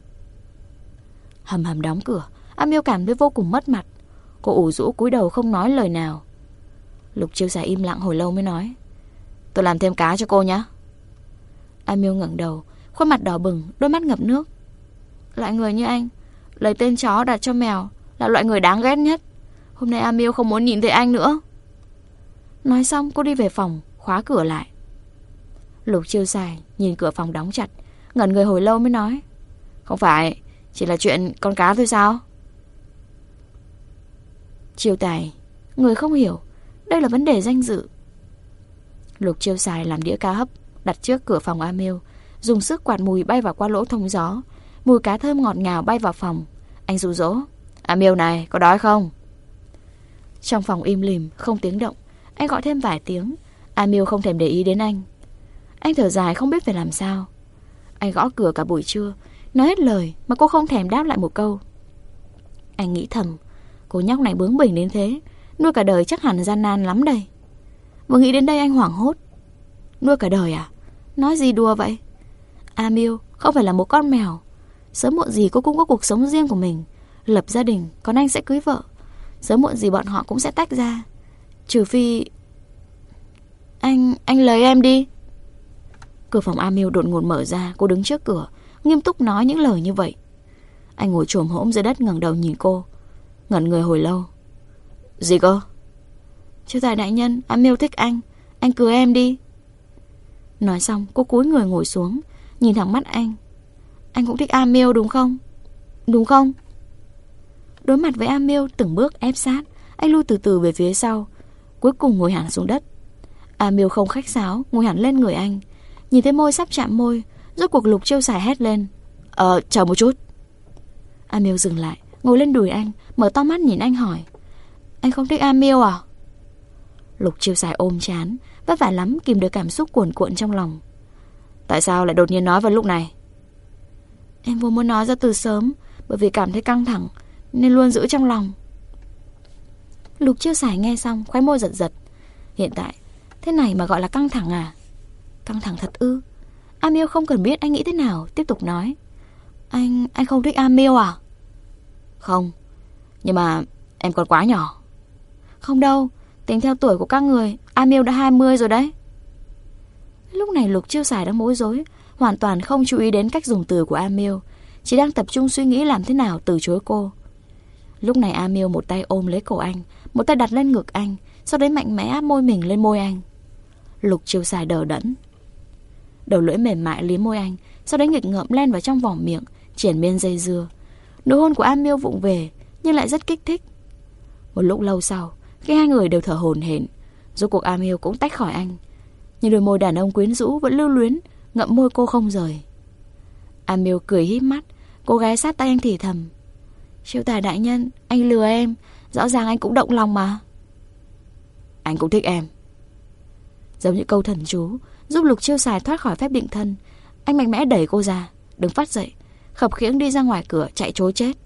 Hầm hầm đóng cửa, Amil cảm thấy vô cùng mất mặt. Cô ủ rũ cúi đầu không nói lời nào. Lục Chiêu Sài im lặng hồi lâu mới nói: tôi làm thêm cá cho cô nhé. Amil ngẩng đầu, khuôn mặt đỏ bừng, đôi mắt ngập nước. Loại người như anh, lấy tên chó đặt cho mèo, là loại người đáng ghét nhất. Hôm nay Amil không muốn nhìn thấy anh nữa. Nói xong cô đi về phòng, khóa cửa lại. Lục Chiêu Xài nhìn cửa phòng đóng chặt, ngẩn người hồi lâu mới nói: Không phải, chỉ là chuyện con cá thôi sao? Chiêu Tài, người không hiểu, đây là vấn đề danh dự. Lục Chiêu Xài làm đĩa cá hấp đặt trước cửa phòng A Miêu, dùng sức quạt mùi bay vào qua lỗ thông gió. Mùi cá thơm ngọt ngào bay vào phòng. Anh dụ dỗ: A Miêu này, có đói không? Trong phòng im lìm, không tiếng động. Anh gọi thêm vài tiếng. A Miêu không thèm để ý đến anh. Anh thở dài không biết phải làm sao. Anh gõ cửa cả buổi trưa, nói hết lời mà cô không thèm đáp lại một câu. Anh nghĩ thầm, cô nhóc này bướng bỉnh đến thế, nuôi cả đời chắc hẳn gian nan lắm đây. Vừa nghĩ đến đây anh hoảng hốt. Nuôi cả đời à? Nói gì đùa vậy? A Miêu không phải là một con mèo. Sớm muộn gì cô cũng có cuộc sống riêng của mình, lập gia đình, còn anh sẽ cưới vợ. Sớm muộn gì bọn họ cũng sẽ tách ra. Trừ phi... Anh... anh lời em đi. Cửa phòng A Miêu đột ngột mở ra. Cô đứng trước cửa, nghiêm túc nói những lời như vậy. Anh ngồi chồm hổm dưới đất ngẩng đầu nhìn cô, ngẩn người hồi lâu. Gì cơ? Chiêu Tài đại nhân, A Miêu thích anh. Anh cưới em đi. Nói xong cô cúi người ngồi xuống, nhìn thẳng mắt anh. Anh cũng thích A Miêu đúng không? Đúng không? Đối mặt với A Miêu từng bước ép sát, anh lui từ từ về phía sau, cuối cùng ngồi hẳn xuống đất. A Miêu không khách sáo ngồi hẳn lên người anh. Nhìn thấy môi sắp chạm môi, rốt cuộc Lục Chiêu Xài hét lên: Ờ, chờ một chút. A Miêu dừng lại, ngồi lên đùi anh, mở to mắt nhìn anh hỏi: Anh không thích A Miêu à? Lục Chiêu Xài ôm trán, vất vả lắm kìm được cảm xúc cuồn cuộn trong lòng. Tại sao lại đột nhiên nói vào lúc này? Em vốn muốn nói ra từ sớm, bởi vì cảm thấy căng thẳng nên luôn giữ trong lòng. Lục Chiêu Xài nghe xong khóe môi giật giật. Hiện tại thế này mà gọi là căng thẳng à? Căng thẳng thật ư? A Miêu không cần biết anh nghĩ thế nào, tiếp tục nói: Anh, anh không thích A Miêu à? Không, nhưng mà em còn quá nhỏ. Không đâu, tính theo tuổi của các người, A Miêu đã hai mươi rồi đấy. Lúc này Lục Chiêu Xài đang bối rối, hoàn toàn không chú ý đến cách dùng từ của A Miêu, chỉ đang tập trung suy nghĩ làm thế nào từ chối cô. Lúc này A Miêu một tay ôm lấy cổ anh, một tay đặt lên ngực anh, sau đấy mạnh mẽ áp môi mình lên môi anh. Lục Chiêu Xài đờ đẫn, đầu lưỡi mềm mại liếm môi anh, sau đấy nghịch ngợm len vào trong vòng miệng, triển miên dây dưa. Nụ hôn của A Miêu vụng về nhưng lại rất kích thích. Một lúc lâu sau, khi hai người đều thở hổn hển, rốt cuộc A Miêu cũng tách khỏi anh, nhưng đôi môi đàn ông quyến rũ vẫn lưu luyến ngậm môi cô không rời. A Miêu cười híp mắt, cô gái sát tay anh thì thầm: Chiêu Tài đại nhân, anh lừa em, rõ ràng anh cũng động lòng mà. Anh cũng thích em. Giống như câu thần chú giúp Lục Chiêu Xài thoát khỏi phép định thân, anh mạnh mẽ đẩy cô ra, đứng phát dậy, khập khiễng đi ra ngoài cửa chạy trối chết.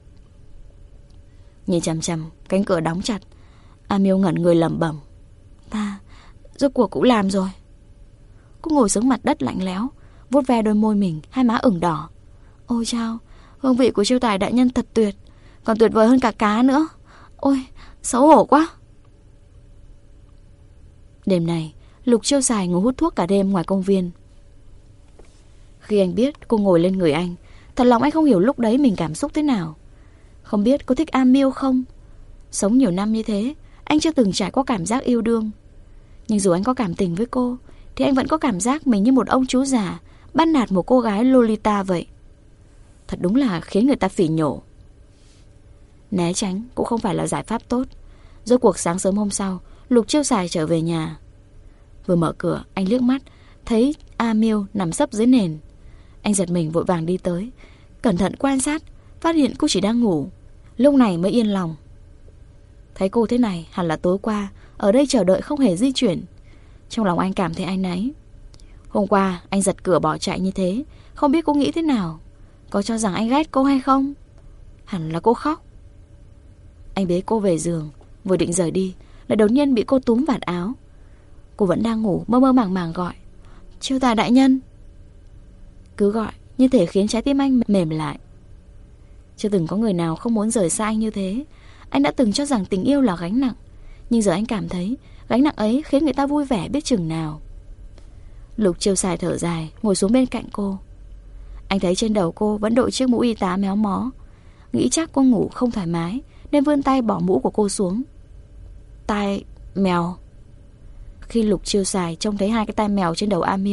Nhìn chằm chằm cánh cửa đóng chặt, A Miêu ngẩn người lẩm bẩm: Ta rốt cuộc cũng làm rồi. Cô ngồi xuống mặt đất lạnh lẽo, vuốt ve đôi môi mình, hai má ửng đỏ. Ôi chao, hương vị của Chiêu Tài đại nhân thật tuyệt, còn tuyệt vời hơn cả cá nữa. Ôi, xấu hổ quá. Đêm này Lục Chiêu Xài ngồi hút thuốc cả đêm ngoài công viên. Khi anh biết cô ngồi lên người anh, thật lòng anh không hiểu lúc đấy mình cảm xúc thế nào. Không biết có thích A Miêu không? Sống nhiều năm như thế, anh chưa từng trải qua cảm giác yêu đương. Nhưng dù anh có cảm tình với cô, thì anh vẫn có cảm giác mình như một ông chú già bắt nạt một cô gái Lolita vậy. Thật đúng là khiến người ta phỉ nhổ. Né tránh cũng không phải là giải pháp tốt. Rốt cuộc sáng sớm hôm sau, Lục Chiêu Xài trở về nhà. Vừa mở cửa, anh liếc mắt thấy A Miêu nằm sấp dưới nền. Anh giật mình vội vàng đi tới, cẩn thận quan sát, phát hiện cô chỉ đang ngủ. Lúc này mới yên lòng. Thấy cô thế này, hẳn là tối qua ở đây chờ đợi không hề di chuyển. Trong lòng anh cảm thấy áy náy. Hôm qua anh giật cửa bỏ chạy như thế, không biết cô nghĩ thế nào. Có cho rằng anh ghét cô hay không? Hẳn là cô khóc. Anh bế cô về giường, vừa định rời đi, lại đột nhiên bị cô túm vạt áo. Cô vẫn đang ngủ, mơ mơ màng màng gọi: Chiêu Tài đại nhân. Cứ gọi như thể khiến trái tim anh mềm lại. Chưa từng có người nào không muốn rời xa anh như thế. Anh đã từng cho rằng tình yêu là gánh nặng, nhưng giờ anh cảm thấy gánh nặng ấy khiến người ta vui vẻ biết chừng nào. Lục Chiêu Xài thở dài, ngồi xuống bên cạnh cô. Anh thấy trên đầu cô vẫn đội chiếc mũ y tá méo mó, nghĩ chắc cô ngủ không thoải mái nên vươn tay bỏ mũ của cô xuống. Tai mèo. Khi Lục Chiêu Xài trông thấy hai cái tai mèo trên đầu A Miêu,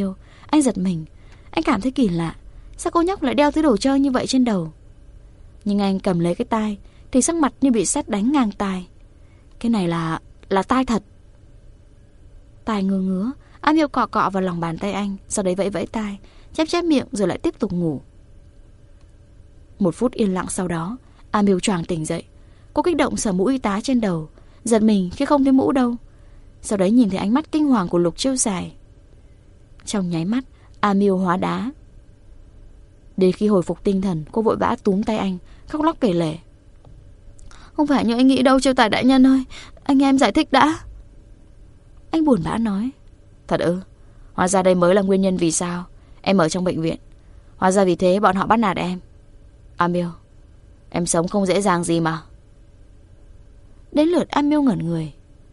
Anh giật mình. Anh cảm thấy kỳ lạ. Sao cô nhóc lại đeo thứ đồ chơi như vậy trên đầu? Nhưng anh cầm lấy cái tai thì sắc mặt như bị sét đánh ngang tai. Cái này là... là tai thật. Tai ngứa ngứa. Am Hiếu cọ cọ vào lòng bàn tay anh, sau đấy vẫy vẫy tai, chép chép miệng rồi lại tiếp tục ngủ. Một phút yên lặng sau đó, Am Hiếu choàng tỉnh dậy. Cô kích động sờ mũ y tá trên đầu, giật mình khi không thấy mũ đâu. Sau đấy nhìn thấy ánh mắt kinh hoàng của Lục Chiêu Dài. Trong nháy mắt, Am Hiếu hóa đá. Đến khi hồi phục tinh thần, cô vội vã túm tay anh, khóc lóc kể lể. Không phải như anh nghĩ đâu Chiêu Tài đại nhân ơi, anh nghe em giải thích đã. Anh buồn bã nói. Thật ư? Hóa ra đây mới là nguyên nhân vì sao em ở trong bệnh viện. Hóa ra vì thế bọn họ bắt nạt em. Am Hiếu, em sống không dễ dàng gì mà. Đến lượt Am Hiếu ngẩn người.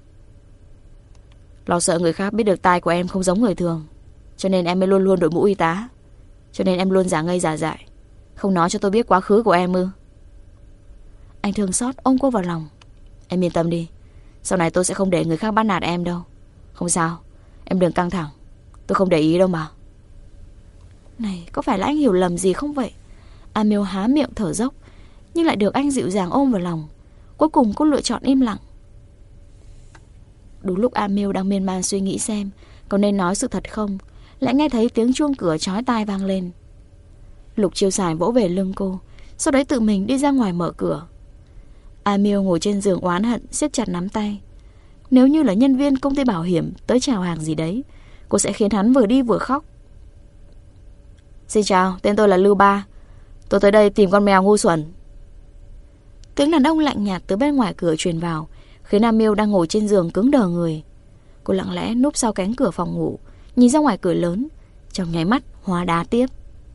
Lo sợ người khác biết được tai của em không giống người thường, cho nên em mới luôn luôn đội mũ y tá. Cho nên em luôn giả ngây giả dại, không nói cho tôi biết quá khứ của em ư? Anh thương xót ôm cô vào lòng. Em yên tâm đi, sau này tôi sẽ không để người khác bắt nạt em đâu. Không sao, em đừng căng thẳng, tôi không để ý đâu mà. Này, có phải là anh hiểu lầm gì không vậy? Am Hiếu há miệng thở dốc, nhưng lại được anh dịu dàng ôm vào lòng. Cuối cùng cô lựa chọn im lặng. Đúng lúc Am Hiếu đang miên man suy nghĩ xem có nên nói sự thật không, lại nghe thấy tiếng chuông cửa chói tai vang lên. Lục Chiêu Dài vỗ về lưng cô, sau đấy tự mình đi ra ngoài mở cửa. Am Hiếu ngồi trên giường oán hận, siết chặt nắm tay. Nếu như là nhân viên công ty bảo hiểm tới chào hàng gì đấy, cô sẽ khiến hắn vừa đi vừa khóc. Xin chào, tên tôi là Lưu Ba. Tôi tới đây tìm con mèo ngu xuẩn. Tiếng đàn ông lạnh nhạt từ bên ngoài cửa truyền vào, khiến Am Hiếu đang ngồi trên giường cứng đờ người. Cô lặng lẽ núp sau cánh cửa phòng ngủ, nhìn ra ngoài cửa lớn, trong nháy mắt hóa đá tiếp.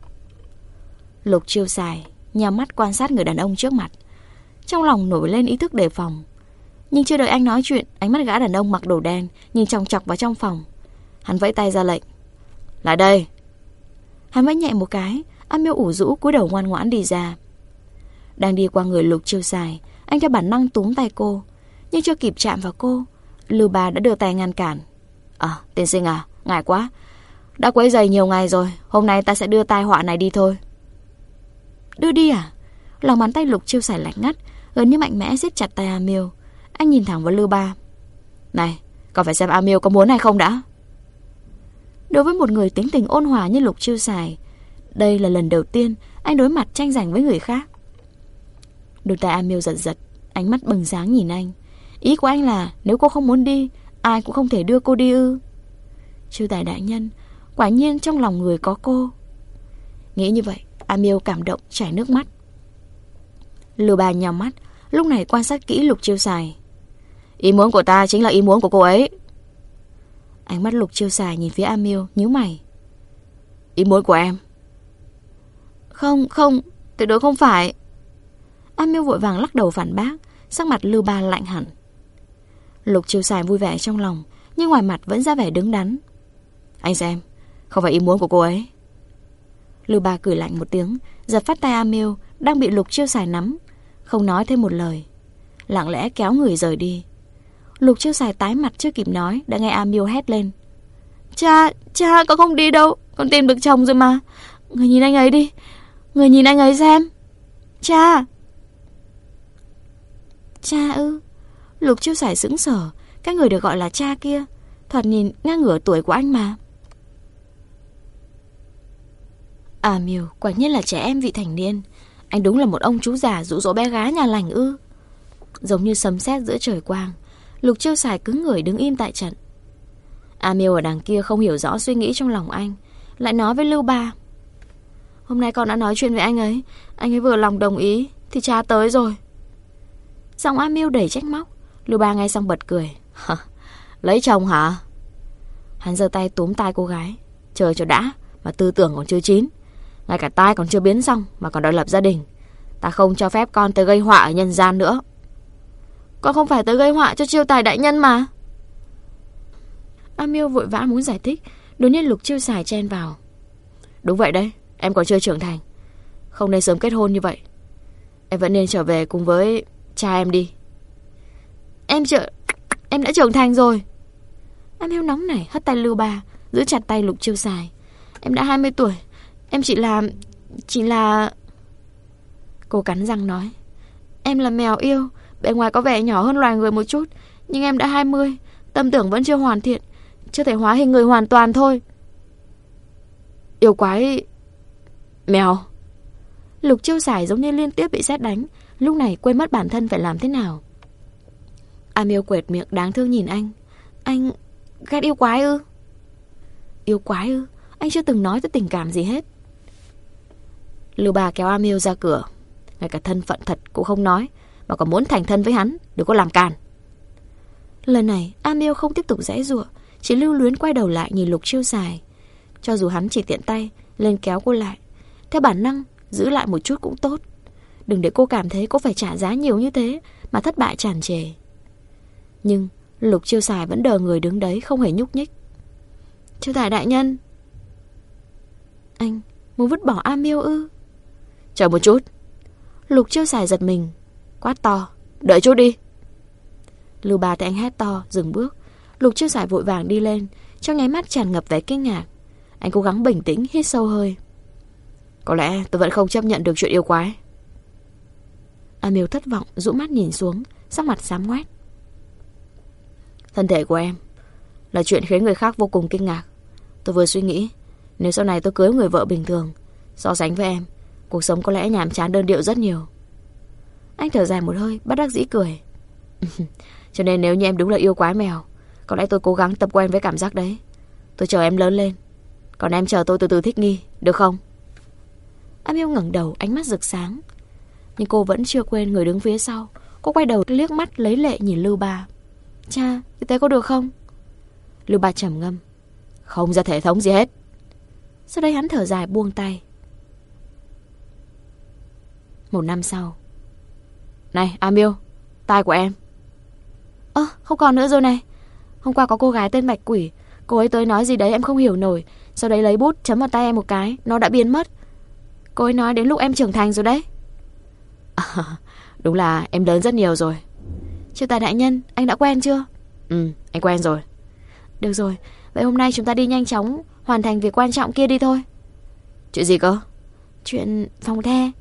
Lục Chiêu Dài nhắm mắt quan sát người đàn ông trước mặt, trong lòng nổi lên ý thức đề phòng. Nhưng chưa đợi anh nói chuyện, ánh mắt gã đàn ông mặc đồ đen nhìn chòng chọc vào trong phòng. Hắn vẫy tay ra lệnh. Lại đây. Hắn vẫy nhẹ một cái, Am Hiếu ủ rũ cúi đầu ngoan ngoãn đi ra. Đang đi qua người Lục Chiêu Dài, anh theo bản năng túm tay cô, nhưng chưa kịp chạm vào cô, Lưu Ba đã đưa tay ngăn cản. À, tiên sinh à, ngại quá, đã quấy rầy nhiều ngày rồi, hôm nay ta sẽ đưa tai họa này đi thôi. Đưa đi à? Lòng bàn tay Lục Chiêu Dài lạnh ngắt, gần như mạnh mẽ siết chặt tay Am Hiếu. Anh nhìn thẳng vào Lưu Ba. Này, còn phải xem Am Hiếu có muốn hay không đã. Đối với một người tính tình ôn hòa như Lục Chiêu Dài, đây là lần đầu tiên anh đối mặt tranh giành với người khác. Đôi tay Am Hiếu giật giật, ánh mắt bừng sáng nhìn anh. Ý của anh là nếu cô không muốn đi, ai cũng không thể đưa cô đi ư? Chiêu Tài đại nhân, quả nhiên trong lòng người có cô. Nghĩ như vậy, Am Hiếu cảm động chảy nước mắt. Lưu Ba nhắm mắt, lúc này quan sát kỹ Lục Chiêu Dài. Ý muốn của ta chính là ý muốn của cô ấy. Ánh mắt Lục Chiêu Dài nhìn phía Am Hiếu, nhíu mày. Ý muốn của em? Không, không, tuyệt đối không phải. Am Hiếu vội vàng lắc đầu phản bác, sắc mặt Lưu Ba lạnh hẳn. Lục Chiêu Dài vui vẻ trong lòng, nhưng ngoài mặt vẫn ra vẻ đứng đắn. Anh xem, không phải ý muốn của cô ấy. Lưu Ba cười lạnh một tiếng, giật phát tay Am Hiếu đang bị Lục Chiêu Dài nắm, không nói thêm một lời, lặng lẽ kéo người rời đi. Lục Chiêu Dài tái mặt chưa kịp nói đã nghe Am Hiếu hét lên. Cha, cha, con không đi đâu, con tìm được chồng rồi mà. Người nhìn anh ấy đi, người nhìn anh ấy xem. Cha. Cha ư? Lục Chiêu Dài sững sờ, cái người được gọi là cha kia thoạt nhìn ngang ngửa tuổi của anh mà. Am Hiếu quả nhiên là trẻ em vị thành niên. Anh đúng là một ông chú già dụ dỗ bé gái nhà lành ư? Giống như sấm sét giữa trời quang, Lục Chiêu Dài cứng người đứng im tại trận. Am Hiếu ở đằng kia không hiểu rõ suy nghĩ trong lòng anh, lại nói với Lưu Ba. Hôm nay con đã nói chuyện với anh ấy, anh ấy vừa lòng đồng ý thì cha tới rồi. Giọng Am Hiếu đầy trách móc. Lưu Ba nghe xong bật cười. Lấy chồng hả? Hắn giơ tay túm tai cô gái. Chờ cho đã, mà tư tưởng còn chưa chín. Ngay cả tai còn chưa biến xong mà còn đòi lập gia đình. Ta không cho phép con tới gây họa ở nhân gian nữa. Con không phải tới gây họa cho Chiêu Tài đại nhân mà. Am Hiếu vội vã muốn giải thích, đột nhiên Lục Chiêu Dài chen vào. Đúng vậy đấy, em còn chưa trưởng thành, không nên sớm kết hôn như vậy. Em vẫn nên trở về cùng với cha em đi. Em chưa, em đã trưởng thành rồi. Am Hiếu nóng nảy hất tay Lưu Ba, giữ chặt tay Lục Chiêu Dài. Em đã hai mươi tuổi. Em chỉ là... Chỉ là... Cô cắn răng nói. Em là mèo yêu. Bề ngoài có vẻ nhỏ hơn loài người một chút, nhưng em đã hai mươi. Tâm tưởng vẫn chưa hoàn thiện, chưa thể hóa hình người hoàn toàn thôi. Yêu quái... Mèo. Lục Chiêu Sải giống như liên tiếp bị sét đánh, lúc này quên mất bản thân phải làm thế nào. A Miêu quệt miệng đáng thương nhìn anh. Anh ghét yêu quái ư? Yêu quái ư? Anh chưa từng nói tới tình cảm gì hết. Lưu Bà kéo A Miêu ra cửa. Ngay cả thân phận thật cũng không nói, mà còn muốn thành thân với hắn, đừng có làm càn. Lần này A Miêu không tiếp tục giãy giụa, chỉ lưu luyến quay đầu lại nhìn Lục Chiêu Sải. Cho dù hắn chỉ tiện tay lên kéo cô lại, theo bản năng giữ lại một chút cũng tốt. Đừng để cô cảm thấy cô phải trả giá nhiều như thế mà thất bại tràn trề. Nhưng Lục Chiêu Sải vẫn đờ người đứng đấy, không hề nhúc nhích. Chiêu Sải đại nhân. Anh muốn vứt bỏ A Miêu ư? Chờ một chút. Lục Chiêu Sải giật mình, quát to. Đợi chút đi. Lưu Bà thấy anh hét to, dừng bước. Lục Chiêu Sải vội vàng đi lên, trong nháy mắt tràn ngập vẻ kinh ngạc. Anh cố gắng bình tĩnh, hít sâu hơi. Có lẽ tôi vẫn không chấp nhận được chuyện yêu quái. A Miêu thất vọng, dụ mắt nhìn xuống, sắc mặt xám ngoét. Thân thể của em là chuyện khiến người khác vô cùng kinh ngạc. Tôi vừa suy nghĩ, nếu sau này tôi cưới người vợ bình thường, so sánh với em, cuộc sống có lẽ nhàm chán đơn điệu rất nhiều. Anh thở dài một hơi, bất đắc dĩ cười. Cho nên nếu như em đúng là yêu quái mèo, có lẽ tôi cố gắng tập quen với cảm giác đấy. Tôi chờ em lớn lên, còn em chờ tôi từ từ thích nghi, được không? A Miêu ngẩng đầu, ánh mắt rực sáng. Nhưng cô vẫn chưa quên người đứng phía sau. Cô quay đầu liếc mắt lấy lệ nhìn Lưu Bà. Cha, như thế có được không? Lưu Bà trầm ngâm. Không ra thể thống gì hết. Sau đây hắn thở dài buông tay. Một năm sau. Này A Miêu, tai của em. Ơ, à, không còn nữa rồi này. Hôm qua có cô gái tên Bạch Quỷ, cô ấy tới nói gì đấy em không hiểu nổi. Sau đấy lấy bút chấm vào tay em một cái, nó đã biến mất. Cô ấy nói đến lúc em trưởng thành rồi đấy. À, đúng là em lớn rất nhiều rồi. Chiêu Tài đại nhân, anh đã quen chưa? Ừ, anh quen rồi. Được rồi, vậy hôm nay chúng ta đi nhanh chóng hoàn thành việc quan trọng kia đi thôi. Chuyện gì cơ? Chuyện phòng the.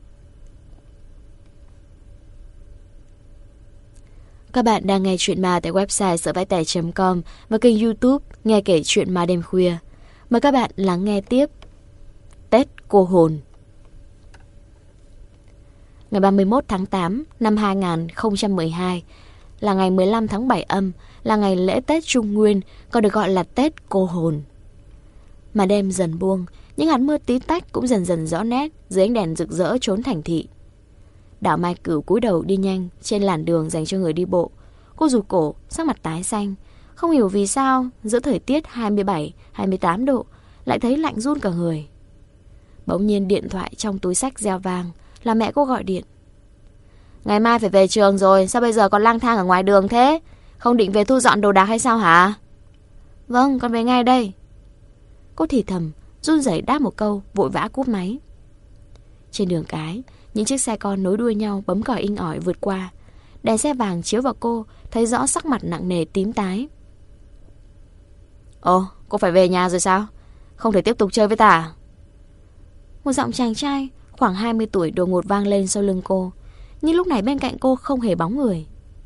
Các bạn đang nghe chuyện ma tại website sợ vãi tẻ chấm com và kênh YouTube Nghe Kể Chuyện Ma Đêm Khuya. Mời các bạn lắng nghe tiếp Tết Cô Hồn. Ngày ba mươi mốt tháng tám năm hai nghìn không trăm mười hai là ngày mười lăm tháng bảy âm, là ngày lễ Tết Trung Nguyên, còn được gọi là Tết Cô Hồn. Mà đêm dần buông, những hạt mưa tí tách cũng dần dần rõ nét dưới ánh đèn rực rỡ trốn thành thị. Đảo Mai Cửu cúi đầu đi nhanh trên làn đường dành cho người đi bộ. Cô rụt cổ, sắc mặt tái xanh, không hiểu vì sao giữa thời tiết hai mươi bảy, hai mươi tám độ lại thấy lạnh run cả người. Bỗng nhiên điện thoại trong túi xách reo vang, là mẹ cô gọi điện. Ngày mai phải về trường rồi, sao bây giờ còn lang thang ở ngoài đường thế? Không định về thu dọn đồ đạc hay sao hả? Vâng, con về ngay đây. Cô thì thầm, run rẩy đáp một câu, vội vã cúp máy. Trên đường cái, những chiếc xe con nối đuôi nhau bấm còi inh ỏi vượt qua. Đèn xe vàng chiếu vào cô, thấy rõ sắc mặt nặng nề tím tái. Ồ, cô phải về nhà rồi sao? Không thể tiếp tục chơi với ta à? Một giọng chàng trai khoảng hai mươi tuổi đột ngột vang lên sau lưng cô. Nhưng lúc này bên cạnh cô không hề bóng người.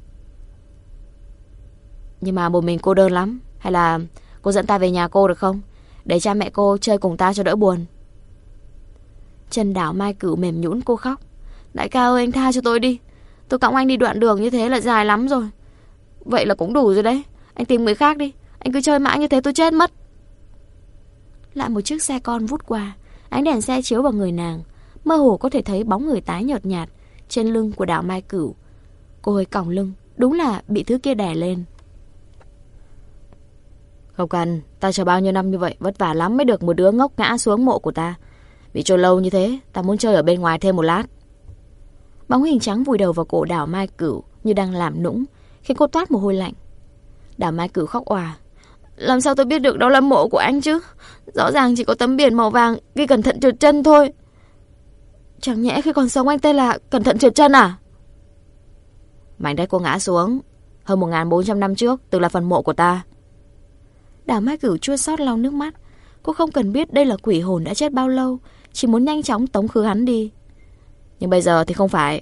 Nhưng mà một mình cô đơn lắm. Hay là cô dẫn ta về nhà cô được không? Để cha mẹ cô chơi cùng ta cho đỡ buồn. Chân Đảo Mai Cửu mềm nhũn, cô khóc. Đại ca ơi, anh tha cho tôi đi. Tôi cõng anh đi đoạn đường như thế là dài lắm rồi. Vậy là cũng đủ rồi đấy. Anh tìm người khác đi. Anh cứ chơi mãi như thế tôi chết mất. Lại một chiếc xe con vút qua. Ánh đèn xe chiếu vào người nàng, mơ hồ có thể thấy bóng người tái nhợt nhạt trên lưng của Đảo Mai Cửu. Cô hơi còng lưng, đúng là bị thứ kia đè lên. Không cần, ta chờ bao nhiêu năm như vậy, vất vả lắm mới được một đứa ngốc ngã xuống mộ của ta. Bị trôi lâu như thế, ta muốn chơi ở bên ngoài thêm một lát. Bóng hình trắng vùi đầu vào cổ Đảo Mai Cửu như đang làm nũng, khiến cô toát mồ hôi lạnh. Đảo Mai Cửu khóc òa. Làm sao tôi biết được đó là mộ của anh chứ? Rõ ràng chỉ có tấm biển màu vàng ghi cẩn thận trượt chân thôi. Chẳng nhẽ khi còn sống anh tên là cẩn thận trượt chân à? Mảnh đất cô ngã xuống hơn một nghìn bốn trăm năm trước từng là phần mộ của ta. Đảo Mai Cửu chua xót lau nước mắt. Cô không cần biết đây là quỷ hồn đã chết bao lâu, chỉ muốn nhanh chóng tống khứ hắn đi. Nhưng bây giờ thì không phải.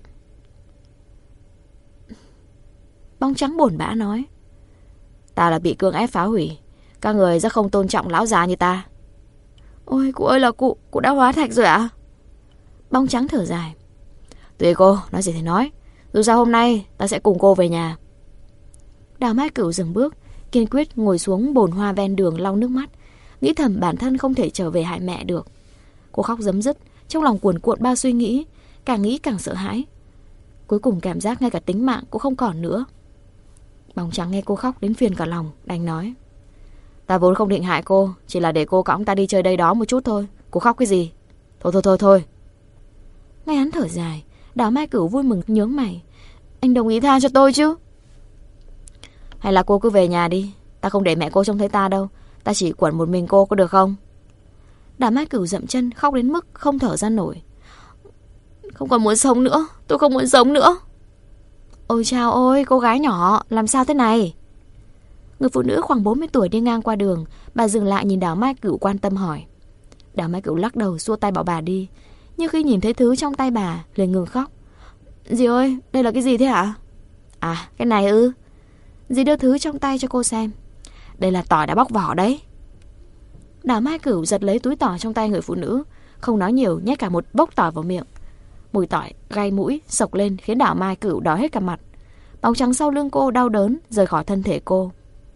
Bóng trắng buồn bã nói. Ta là bị cưỡng ép phá hủy. Các người rất không tôn trọng lão già như ta. Ôi cụ ơi là cụ, cụ đã hóa thạch rồi ạ? À? Bóng trắng thở dài. Tùy cô, nói gì thì nói. Dù sao hôm nay ta sẽ cùng cô về nhà. Đào Mai Cửu dừng bước, kiên quyết ngồi xuống bồn hoa ven đường lau nước mắt, nghĩ thầm bản thân không thể trở về hại mẹ được. Cô khóc rấm dứt, trong lòng cuồn cuộn bao suy nghĩ, càng nghĩ càng sợ hãi. Cuối cùng cảm giác ngay cả tính mạng cũng không còn nữa. Bóng trắng nghe cô khóc đến phiền cả lòng, đành nói. Ta vốn không định hại cô, chỉ là để cô cõng ta đi chơi đây đó một chút thôi. Cô khóc cái gì? Thôi thôi thôi thôi. Nghe hắn thở dài, Đào Mai Cửu vui mừng nhướng mày. Anh đồng ý tha cho tôi chứ? Hay là cô cứ về nhà đi, ta không để mẹ cô trông thấy ta đâu. Ta chỉ quẩn một mình cô, có được không? Đào Mai Cửu dậm chân, khóc đến mức không thở ra nổi. Không còn muốn sống nữa, tôi không muốn sống nữa. Ôi chao ôi, cô gái nhỏ, làm sao thế này? Người phụ nữ khoảng bốn mươi tuổi đi ngang qua đường, bà dừng lại nhìn Đào Mai Cửu quan tâm hỏi. Đào Mai Cửu lắc đầu xua tay bảo bà đi, nhưng khi nhìn thấy thứ trong tay bà liền ngừng khóc. Dì ơi, đây là cái gì thế hả? À, cái này ư? Dì đưa thứ trong tay cho cô xem. Đây là tỏi đã bóc vỏ đấy. Đào Mai Cửu giật lấy túi tỏi trong tay người phụ nữ, không nói nhiều nhét cả một bốc tỏi vào miệng. Mùi tỏi gai mũi sộc lên khiến Đào Mai Cửu đỏ hết cả mặt. Bóng trắng sau lưng cô đau đớn rời khỏi thân thể cô.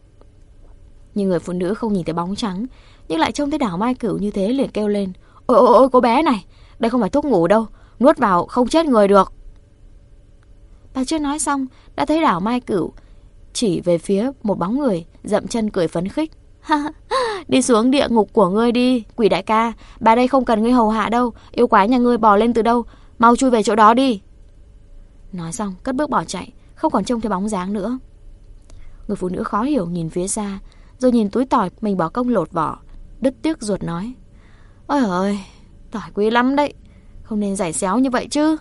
Nhưng người phụ nữ không nhìn thấy bóng trắng, nhưng lại trông thấy Đào Mai Cửu như thế liền kêu lên. Ôi ôi ôi cô bé này, đây không phải thuốc ngủ đâu, nuốt vào không chết người được. Bà chưa nói xong đã thấy Đào Mai Cửu chỉ về phía một bóng người, dậm chân cười phấn khích. Đi xuống địa ngục của ngươi đi, quỷ đại ca, bà đây không cần ngươi hầu hạ đâu, yêu quái nhà ngươi bò lên từ đâu, mau chui về chỗ đó đi. Nói xong cất bước bỏ chạy, không còn trông thấy bóng dáng nữa. Người phụ nữ khó hiểu nhìn phía xa, rồi nhìn túi tỏi mình bỏ công lột vỏ, đứt tiếc ruột nói. Ôi ơi, tỏi quý lắm đấy, không nên giải xéo như vậy chứ.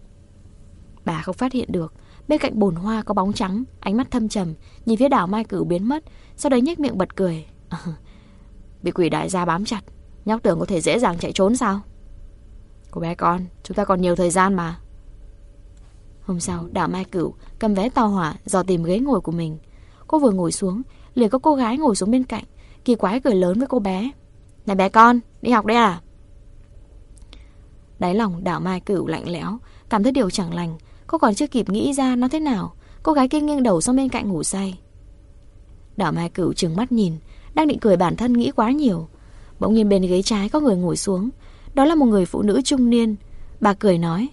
Bà không phát hiện được bên cạnh bồn hoa có bóng trắng, ánh mắt thâm trầm nhìn phía Đào Mai Cửu biến mất, sau đấy nhếch miệng bật cười. À, bị quỷ đại gia bám chặt, nhóc tưởng có thể dễ dàng chạy trốn sao? Cô bé con, chúng ta còn nhiều thời gian mà. Hôm sau, Đào Mai Cửu cầm vé tàu hỏa dò tìm ghế ngồi của mình. Cô vừa ngồi xuống, liền có cô gái ngồi xuống bên cạnh, kỳ quái cười lớn với cô bé. Này bé con, đi học đấy à? Đáy lòng Đào Mai Cửu lạnh lẽo, cảm thấy điều chẳng lành. Cô còn chưa kịp nghĩ ra nó thế nào, cô gái kia nghiêng đầu sang bên cạnh ngủ say. Đào Mai Cửu trừng mắt nhìn, đang định cười bản thân nghĩ quá nhiều. Bỗng nhiên bên ghế trái có người ngồi xuống. Đó là một người phụ nữ trung niên. Bà cười nói.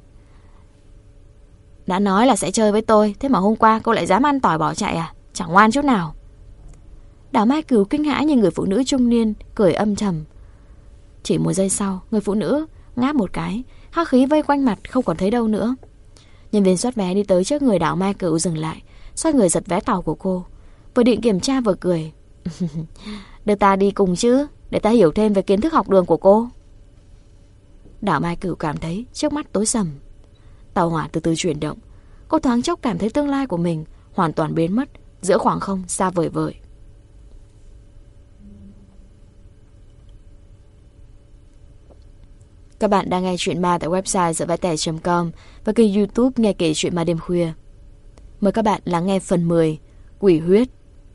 Đã nói là sẽ chơi với tôi, thế mà hôm qua cô lại dám ăn tỏi bỏ chạy à? Chẳng ngoan chút nào. Đào Mai Cửu kinh hãi nhìn người phụ nữ trung niên, cười âm trầm. Chỉ một giây sau, người phụ nữ ngáp một cái, hắc khí vây quanh mặt không còn thấy đâu nữa. Nhân viên soát vé đi tới trước người Đào Mai Cửu dừng lại, xoay người giật vé tàu của cô. Vừa định kiểm tra vừa cười. Đưa ta đi cùng chứ, để ta hiểu thêm về kiến thức học đường của cô. Đào Mai Cửu cảm thấy trước mắt tối sầm. Tàu hỏa từ từ chuyển động. Cô thoáng chốc cảm thấy tương lai của mình hoàn toàn biến mất giữa khoảng không xa vời vời. Các bạn đang nghe chuyện ma tại website dợ vãi tẻ chấm com và kênh YouTube nghe kể chuyện ma đêm khuya. Mời các bạn lắng nghe phần mười, Quỷ huyết.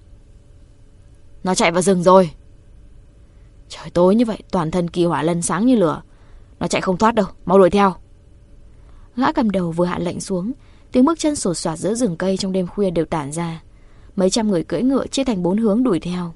Nó chạy vào rừng rồi. Trời tối như vậy, toàn thân kỳ hỏa lân sáng như lửa. Nó chạy không thoát đâu, mau đuổi theo. Gã cầm đầu vừa hạ lệnh xuống, tiếng bước chân sột soạt giữa rừng cây trong đêm khuya đều tản ra. Mấy trăm người cưỡi ngựa chia thành bốn hướng đuổi theo.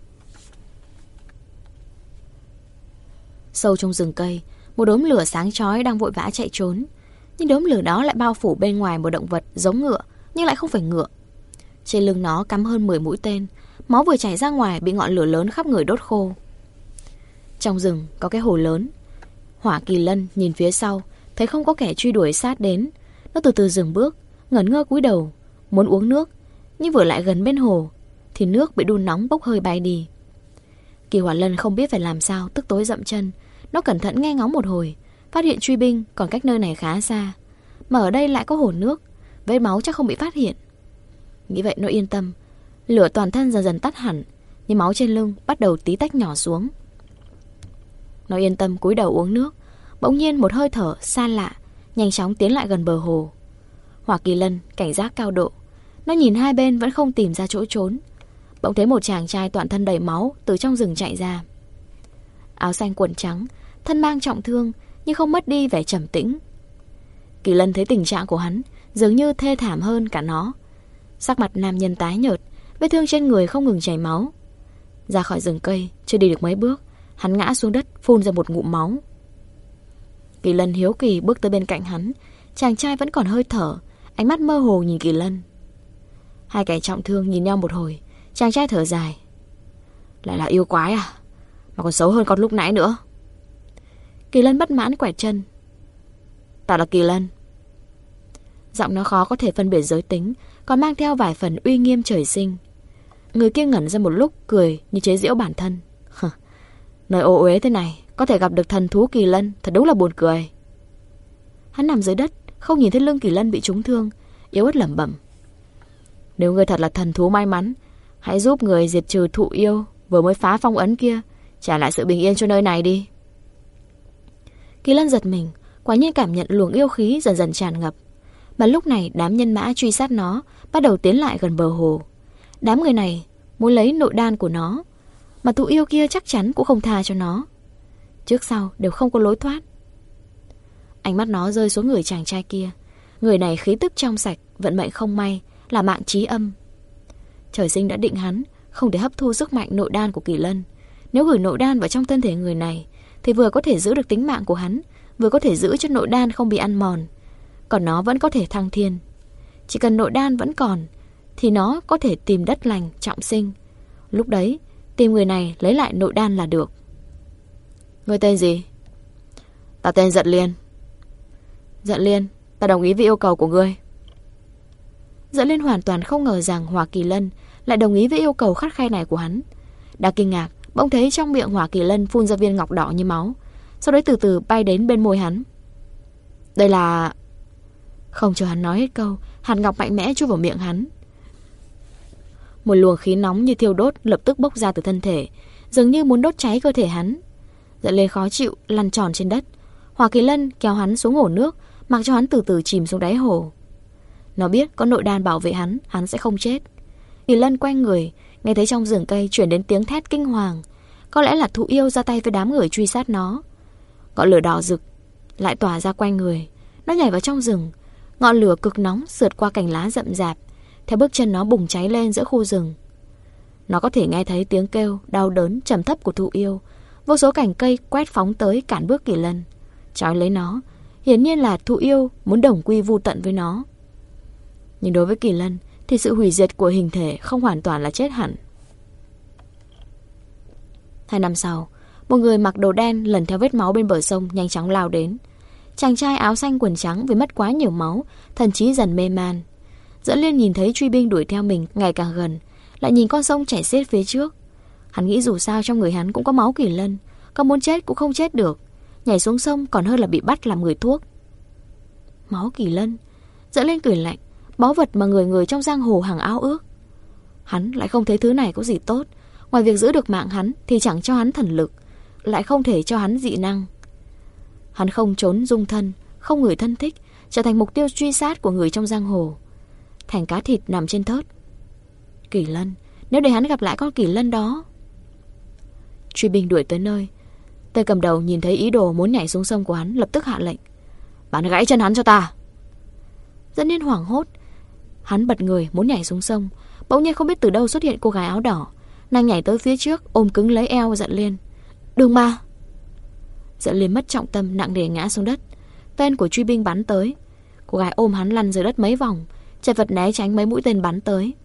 Sâu trong rừng cây, một đốm lửa sáng chói đang vội vã chạy trốn. Nhưng đốm lửa đó lại bao phủ bên ngoài một động vật giống ngựa, nhưng lại không phải ngựa. Trên lưng nó cắm hơn mười mũi tên, máu vừa chảy ra ngoài bị ngọn lửa lớn khắp người đốt khô. Trong rừng có cái hồ lớn. Hỏa Kỳ Lân nhìn phía sau, thấy không có kẻ truy đuổi sát đến. Nó từ từ dừng bước, ngẩn ngơ cúi đầu, muốn uống nước, nhưng vừa lại gần bên hồ thì nước bị đun nóng bốc hơi bay đi. Kỳ Hỏa Lân không biết phải làm sao, tức tối dậm chân. Nó cẩn thận nghe ngóng một hồi, phát hiện truy binh còn cách nơi này khá xa, mà ở đây lại có hồ nước, vết máu chắc không bị phát hiện. Nghĩ vậy nó yên tâm. Lửa toàn thân dần dần tắt hẳn, nhưng máu trên lưng bắt đầu tí tách nhỏ xuống. Nó yên tâm cúi đầu uống nước. Bỗng nhiên một hơi thở xa lạ nhanh chóng tiến lại gần bờ hồ. Hỏa Kỳ Lân cảnh giác cao độ. Nó nhìn hai bên vẫn không tìm ra chỗ trốn. Bỗng thấy một chàng trai toàn thân đầy máu từ trong rừng chạy ra. Áo xanh quần trắng, thân mang trọng thương nhưng không mất đi vẻ trầm tĩnh. Kỳ Lân thấy tình trạng của hắn dường như thê thảm hơn cả nó. Sắc mặt nam nhân tái nhợt, vết thương trên người không ngừng chảy máu. Ra khỏi rừng cây, chưa đi được mấy bước, hắn ngã xuống đất phun ra một ngụm máu. Kỳ Lân hiếu kỳ bước tới bên cạnh hắn. Chàng trai vẫn còn hơi thở, ánh mắt mơ hồ nhìn Kỳ Lân. Hai kẻ trọng thương nhìn nhau một hồi. Chàng trai thở dài. Lại là yêu quái à? Mà còn xấu hơn con lúc nãy nữa. Kỳ Lân bất mãn quẹt chân. Tao là Kỳ Lân. Giọng nó khó có thể phân biệt giới tính, còn mang theo vài phần uy nghiêm trời sinh. Người kia ngẩn ra một lúc, cười như chế giễu bản thân. Nơi ô uế thế này có thể gặp được thần thú Kỳ Lân, thật đúng là buồn cười. Hắn nằm dưới đất, không nhìn thấy lưng Kỳ Lân bị trúng thương, yếu ớt lẩm bẩm. Nếu ngươi thật là thần thú may mắn, hãy giúp người diệt trừ thụ yêu vừa mới phá phong ấn kia, trả lại sự bình yên cho nơi này đi. Kỳ Lân giật mình, quả nhiên cảm nhận luồng yêu khí dần dần tràn ngập. Mà lúc này đám nhân mã truy sát nó bắt đầu tiến lại gần bờ hồ. Đám người này muốn lấy nội đan của nó, mà thụ yêu kia chắc chắn cũng không tha cho nó. Trước sau đều không có lối thoát. Ánh mắt nó rơi xuống người chàng trai kia. Người này khí tức trong sạch, vận mệnh không may, là mạng chí âm. Trời sinh đã định hắn không thể hấp thu sức mạnh nội đan của Kỳ Lân. Nếu gửi nội đan vào trong thân thể người này thì vừa có thể giữ được tính mạng của hắn, vừa có thể giữ cho nội đan không bị ăn mòn. Còn nó vẫn có thể thăng thiên. Chỉ cần nội đan vẫn còn thì nó có thể tìm đất lành trọng sinh. Lúc đấy tìm người này lấy lại nội đan là được. Ngươi tên gì? Ta tên Giận Liên. Giận Liên, ta đồng ý với yêu cầu của ngươi. Giận Liên hoàn toàn không ngờ rằng Hỏa Kỳ Lân lại đồng ý với yêu cầu khắt khe này của hắn. Đang kinh ngạc, bỗng thấy trong miệng Hỏa Kỳ Lân phun ra viên ngọc đỏ như máu, sau đấy từ từ bay đến bên môi hắn. Đây là... Không chờ hắn nói hết câu, hạt ngọc mạnh mẽ chui vào miệng hắn. Một luồng khí nóng như thiêu đốt lập tức bốc ra từ thân thể, dường như muốn đốt cháy cơ thể hắn. Giận Liên khó chịu lăn tròn trên đất. Hỏa Kỳ Lân kéo hắn xuống hồ nước, mặc cho hắn từ từ chìm xuống đáy hồ. Nó biết có nội đan bảo vệ hắn, hắn sẽ không chết. Kỳ Lân quay người, nghe thấy trong rừng cây chuyển đến tiếng thét kinh hoàng. Có lẽ là thụ yêu ra tay với đám người truy sát nó. Ngọn lửa đỏ rực lại tỏa ra quanh người. Nó nhảy vào trong rừng. Ngọn lửa cực nóng sượt qua cành lá rậm rạp, theo bước chân nó bùng cháy lên giữa khu rừng. Nó có thể nghe thấy tiếng kêu đau đớn trầm thấp của thụ yêu. Vô số cành cây quét phóng tới cản bước Kỳ Lân, trói lấy nó. Hiển nhiên là thụ yêu muốn đồng quy vu tận với nó. Nhưng đối với Kỳ Lân thì sự hủy diệt của hình thể không hoàn toàn là chết hẳn. Hai năm sau, một người mặc đồ đen lần theo vết máu bên bờ sông nhanh chóng lao đến. Chàng trai áo xanh quần trắng vì mất quá nhiều máu, thần trí dần mê man. Dẫn Liên nhìn thấy truy binh đuổi theo mình ngày càng gần, lại nhìn con sông chảy xiết phía trước. Hắn nghĩ dù sao trong người hắn cũng có máu Kỳ Lân, có muốn chết cũng không chết được. Nhảy xuống sông còn hơn là bị bắt làm người thuốc. Máu Kỳ Lân. Dẫn Liên cười lạnh. Báu vật mà người người trong giang hồ hàng ao ước. Hắn lại không thấy thứ này có gì tốt. Ngoài việc giữ được mạng hắn thì chẳng cho hắn thần lực, lại không thể cho hắn dị năng. Hắn không trốn dung thân, không người thân thích, trở thành mục tiêu truy sát của người trong giang hồ, thành cá thịt nằm trên thớt. Kỳ Lân, nếu để hắn gặp lại con Kỳ Lân đó. Truy binh đuổi tới nơi. Tên cầm đầu nhìn thấy ý đồ muốn nhảy xuống sông của hắn, lập tức hạ lệnh. Bắn gãy chân hắn cho ta. Dẫn Liên hoảng hốt. Hắn bật người muốn nhảy xuống sông. Bỗng nhiên không biết từ đâu xuất hiện cô gái áo đỏ. Nàng nhảy tới phía trước, ôm cứng lấy eo Giận Liên. Đừng mà. Giận Liên mất trọng tâm, nặng nề ngã xuống đất. Tên của truy binh bắn tới. Cô gái ôm hắn lăn dưới đất mấy vòng, chật vật né tránh mấy mũi tên bắn tới.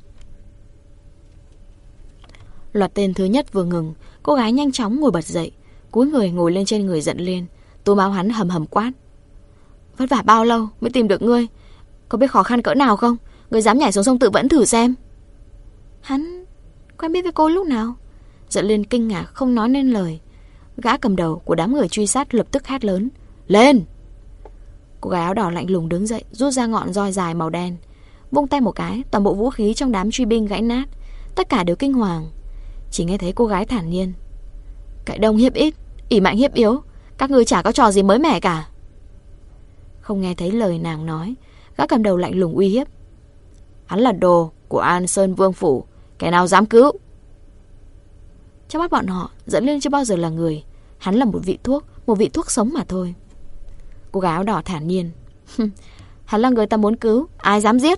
Loạt tên thứ nhất vừa ngừng, cô gái nhanh chóng ngồi bật dậy, cúi người ngồi lên trên người Giận Liên, túm áo hắn hầm hầm quát. Vất vả bao lâu mới tìm được ngươi? Có biết khó khăn cỡ nào không? Ngươi dám nhảy xuống sông tự vẫn thử xem. Hắn quen biết với cô lúc nào? Giận Liên kinh ngạc không nói nên lời. Gã cầm đầu của đám người truy sát lập tức hét lớn. Lên! Cô gái áo đỏ lạnh lùng đứng dậy, rút ra ngọn roi dài màu đen, vung tay một cái, toàn bộ vũ khí trong đám truy binh gãy nát. Tất cả đều kinh hoàng. Chỉ nghe thấy cô gái thản nhiên. Cậy đông hiếp ít, ỷ mạnh hiếp yếu, các ngươi chả có trò gì mới mẻ cả. Không nghe thấy lời nàng nói, gã cầm đầu lạnh lùng uy hiếp. Hắn là đồ của An Sơn Vương phủ, kẻ nào dám cứu? Trong mắt bọn họ, Dẫn Liên chưa bao giờ là người. Hắn là một vị thuốc, một vị thuốc sống mà thôi. Cô gái áo đỏ thản nhiên. Hắn là người ta muốn cứu, ai dám giết?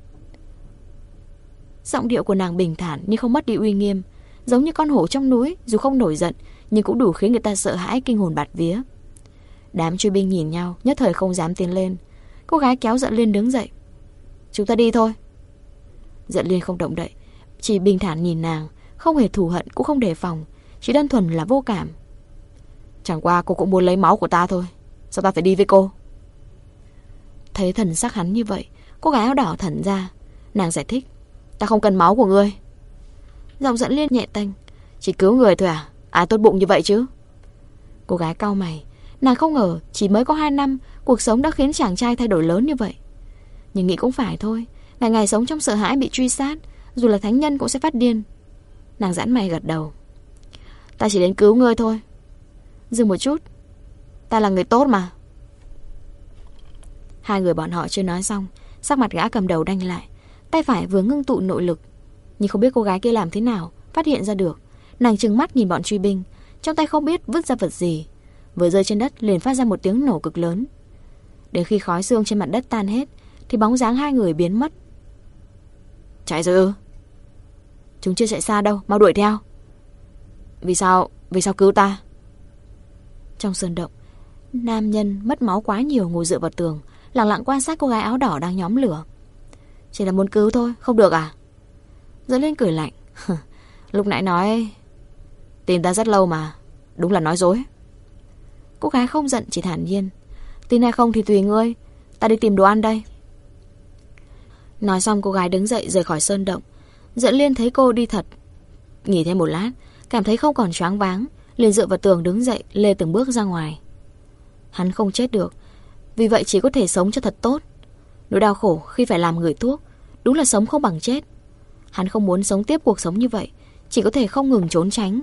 Giọng điệu của nàng bình thản nhưng không mất đi uy nghiêm, giống như con hổ trong núi, dù không nổi giận nhưng cũng đủ khiến người ta sợ hãi, kinh hồn bạt vía. Đám truy binh nhìn nhau, nhất thời không dám tiến lên. Cô gái kéo Dẫn Liên đứng dậy. Chúng ta đi thôi. Dẫn Liên không động đậy, chỉ bình thản nhìn nàng, không hề thù hận cũng không đề phòng, chỉ đơn thuần là vô cảm. Chẳng qua cô cũng muốn lấy máu của ta thôi, sao ta phải đi với cô? Thấy thần sắc hắn như vậy, cô gái áo đỏ thẫn ra. Nàng giải thích. Ta không cần máu của ngươi. Giọng Dẫn Liên nhẹ tênh. Chỉ cứu người thôi à? Ai tốt bụng như vậy chứ? Cô gái cau mày. Nàng không ngờ chỉ mới có hai năm, cuộc sống đã khiến chàng trai thay đổi lớn như vậy. Nhưng nghĩ cũng phải thôi, ngày ngày sống trong sợ hãi bị truy sát, dù là thánh nhân cũng sẽ phát điên. Nàng giãn mày gật đầu. Ta chỉ đến cứu ngươi thôi. Dừng một chút. Ta là người tốt mà. Hai người bọn họ chưa nói xong, sắc mặt gã cầm đầu đanh lại, tay phải vừa ngưng tụ nội lực. Nhưng không biết cô gái kia làm thế nào phát hiện ra được. Nàng trừng mắt nhìn bọn truy binh, trong tay không biết vứt ra vật gì, vừa rơi trên đất liền phát ra một tiếng nổ cực lớn. Đến khi khói xương trên mặt đất tan hết thì bóng dáng hai người biến mất. Chạy rồi ư? Chúng chưa chạy xa đâu, mau đuổi theo. Vì sao, vì sao cứu ta? Trong sơn động, nam nhân mất máu quá nhiều ngồi dựa vào tường, lặng lặng quan sát cô gái áo đỏ đang nhóm lửa. Chỉ là muốn cứu thôi, không được à? Dẫn Liên cười lạnh. Lúc nãy nói tìm ta rất lâu mà, đúng là nói dối. Cô gái không giận, chỉ thản nhiên. Tin hay không thì tùy ngươi, ta đi tìm đồ ăn đây. Nói xong cô gái đứng dậy rời khỏi sơn động. Dẫn Liên thấy cô đi thật, nghỉ thêm một lát, cảm thấy không còn choáng váng, liền dựa vào tường đứng dậy, lê từng bước ra ngoài. Hắn không chết được, vì vậy chỉ có thể sống cho thật tốt. Nỗi đau khổ khi phải làm người thuốc, đúng là sống không bằng chết. Hắn không muốn sống tiếp cuộc sống như vậy, chỉ có thể không ngừng trốn tránh.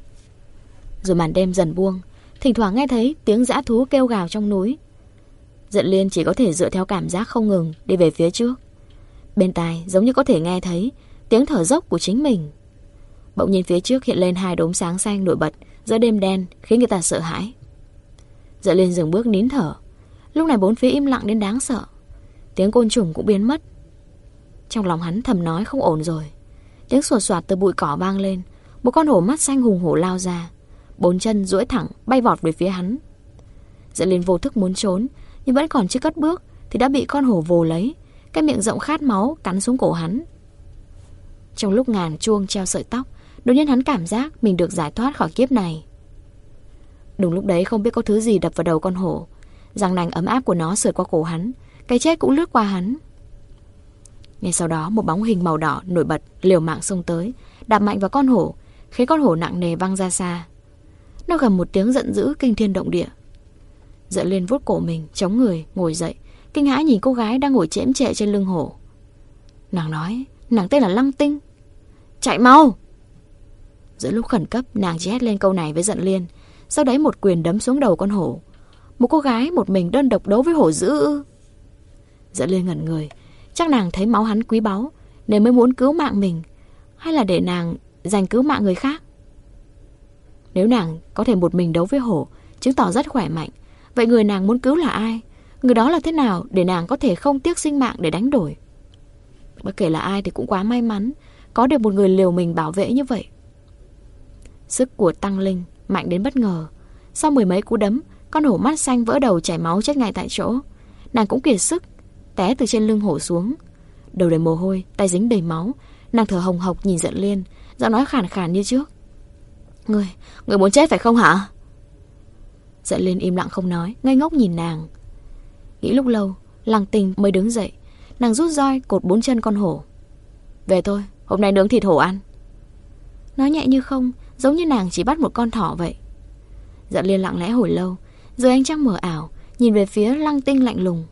Rồi màn đêm dần buông, thỉnh thoảng nghe thấy tiếng dã thú kêu gào trong núi. Dẫn Liên chỉ có thể dựa theo cảm giác không ngừng đi về phía trước. Bên tai giống như có thể nghe thấy tiếng thở dốc của chính mình. Bỗng nhiên phía trước hiện lên hai đốm sáng xanh nổi bật giữa đêm đen, khiến người ta sợ hãi. Dẫn Liên dừng bước nín thở. Lúc này bốn phía im lặng đến đáng sợ, tiếng côn trùng cũng biến mất. Trong lòng hắn thầm nói không ổn rồi. Tiếng soạt soạt từ bụi cỏ vang lên. Một con hổ mắt xanh hùng hổ lao ra, bốn chân duỗi thẳng bay vọt về phía hắn. Dẫn Liên vô thức muốn trốn, nhưng vẫn còn chưa cất bước thì đã bị con hổ vồ lấy, cái miệng rộng khát máu cắn xuống cổ hắn. Trong lúc ngàn chuông treo sợi tóc, đột nhiên hắn cảm giác mình được giải thoát khỏi kiếp này. Đúng lúc đấy không biết có thứ gì đập vào đầu con hổ, răng nanh ấm áp của nó sượt qua cổ hắn, cái chết cũng lướt qua hắn. Ngay sau đó một bóng hình màu đỏ nổi bật liều mạng xông tới, đạp mạnh vào con hổ, khiến con hổ nặng nề văng ra xa. Nó gầm một tiếng giận dữ kinh thiên động địa. Dẫn Liên vuốt cổ mình, chống người ngồi dậy, kinh hãi nhìn cô gái đang ngồi chễm chệ trên lưng hổ. Nàng nói, nàng tên là Lăng Tinh. Chạy mau! Giữa lúc khẩn cấp, nàng chỉ hét lên câu này với Dẫn Liên, sau đấy một quyền đấm xuống đầu con hổ. Một cô gái một mình đơn độc đấu với hổ dữ ư? Dẫn Liên ngẩn người, chắc nàng thấy máu hắn quý báu nên mới muốn cứu mạng mình, hay là để nàng giành cứu mạng người khác? Nếu nàng có thể một mình đấu với hổ, chứng tỏ rất khỏe mạnh, vậy người nàng muốn cứu là ai? Người đó là thế nào để nàng có thể không tiếc sinh mạng để đánh đổi? Bất kể là ai thì cũng quá may mắn có được một người liều mình bảo vệ như vậy. Sức của Tăng Linh mạnh đến bất ngờ. Sau mười mấy cú đấm, con hổ mắt xanh vỡ đầu chảy máu chết ngay tại chỗ. Nàng cũng kiệt sức, té từ trên lưng hổ xuống, đầu đầy mồ hôi, tay dính đầy máu. Nàng thở hồng hộc nhìn Dẫn Liên, giọng nói khàn khàn như trước. Người, người muốn chết phải không hả? Dẫn Liên im lặng không nói, ngây ngốc nhìn nàng. Nghĩ lúc lâu, Lăng Tinh mới đứng dậy. Nàng rút roi cột bốn chân con hổ. Về thôi, hôm nay nướng thịt hổ ăn. Nói nhẹ như không, giống như nàng chỉ bắt một con thỏ vậy. Dẫn Liên lặng lẽ hồi lâu, rồi ánh trăng mờ ảo, nhìn về phía Lăng Tinh lạnh lùng.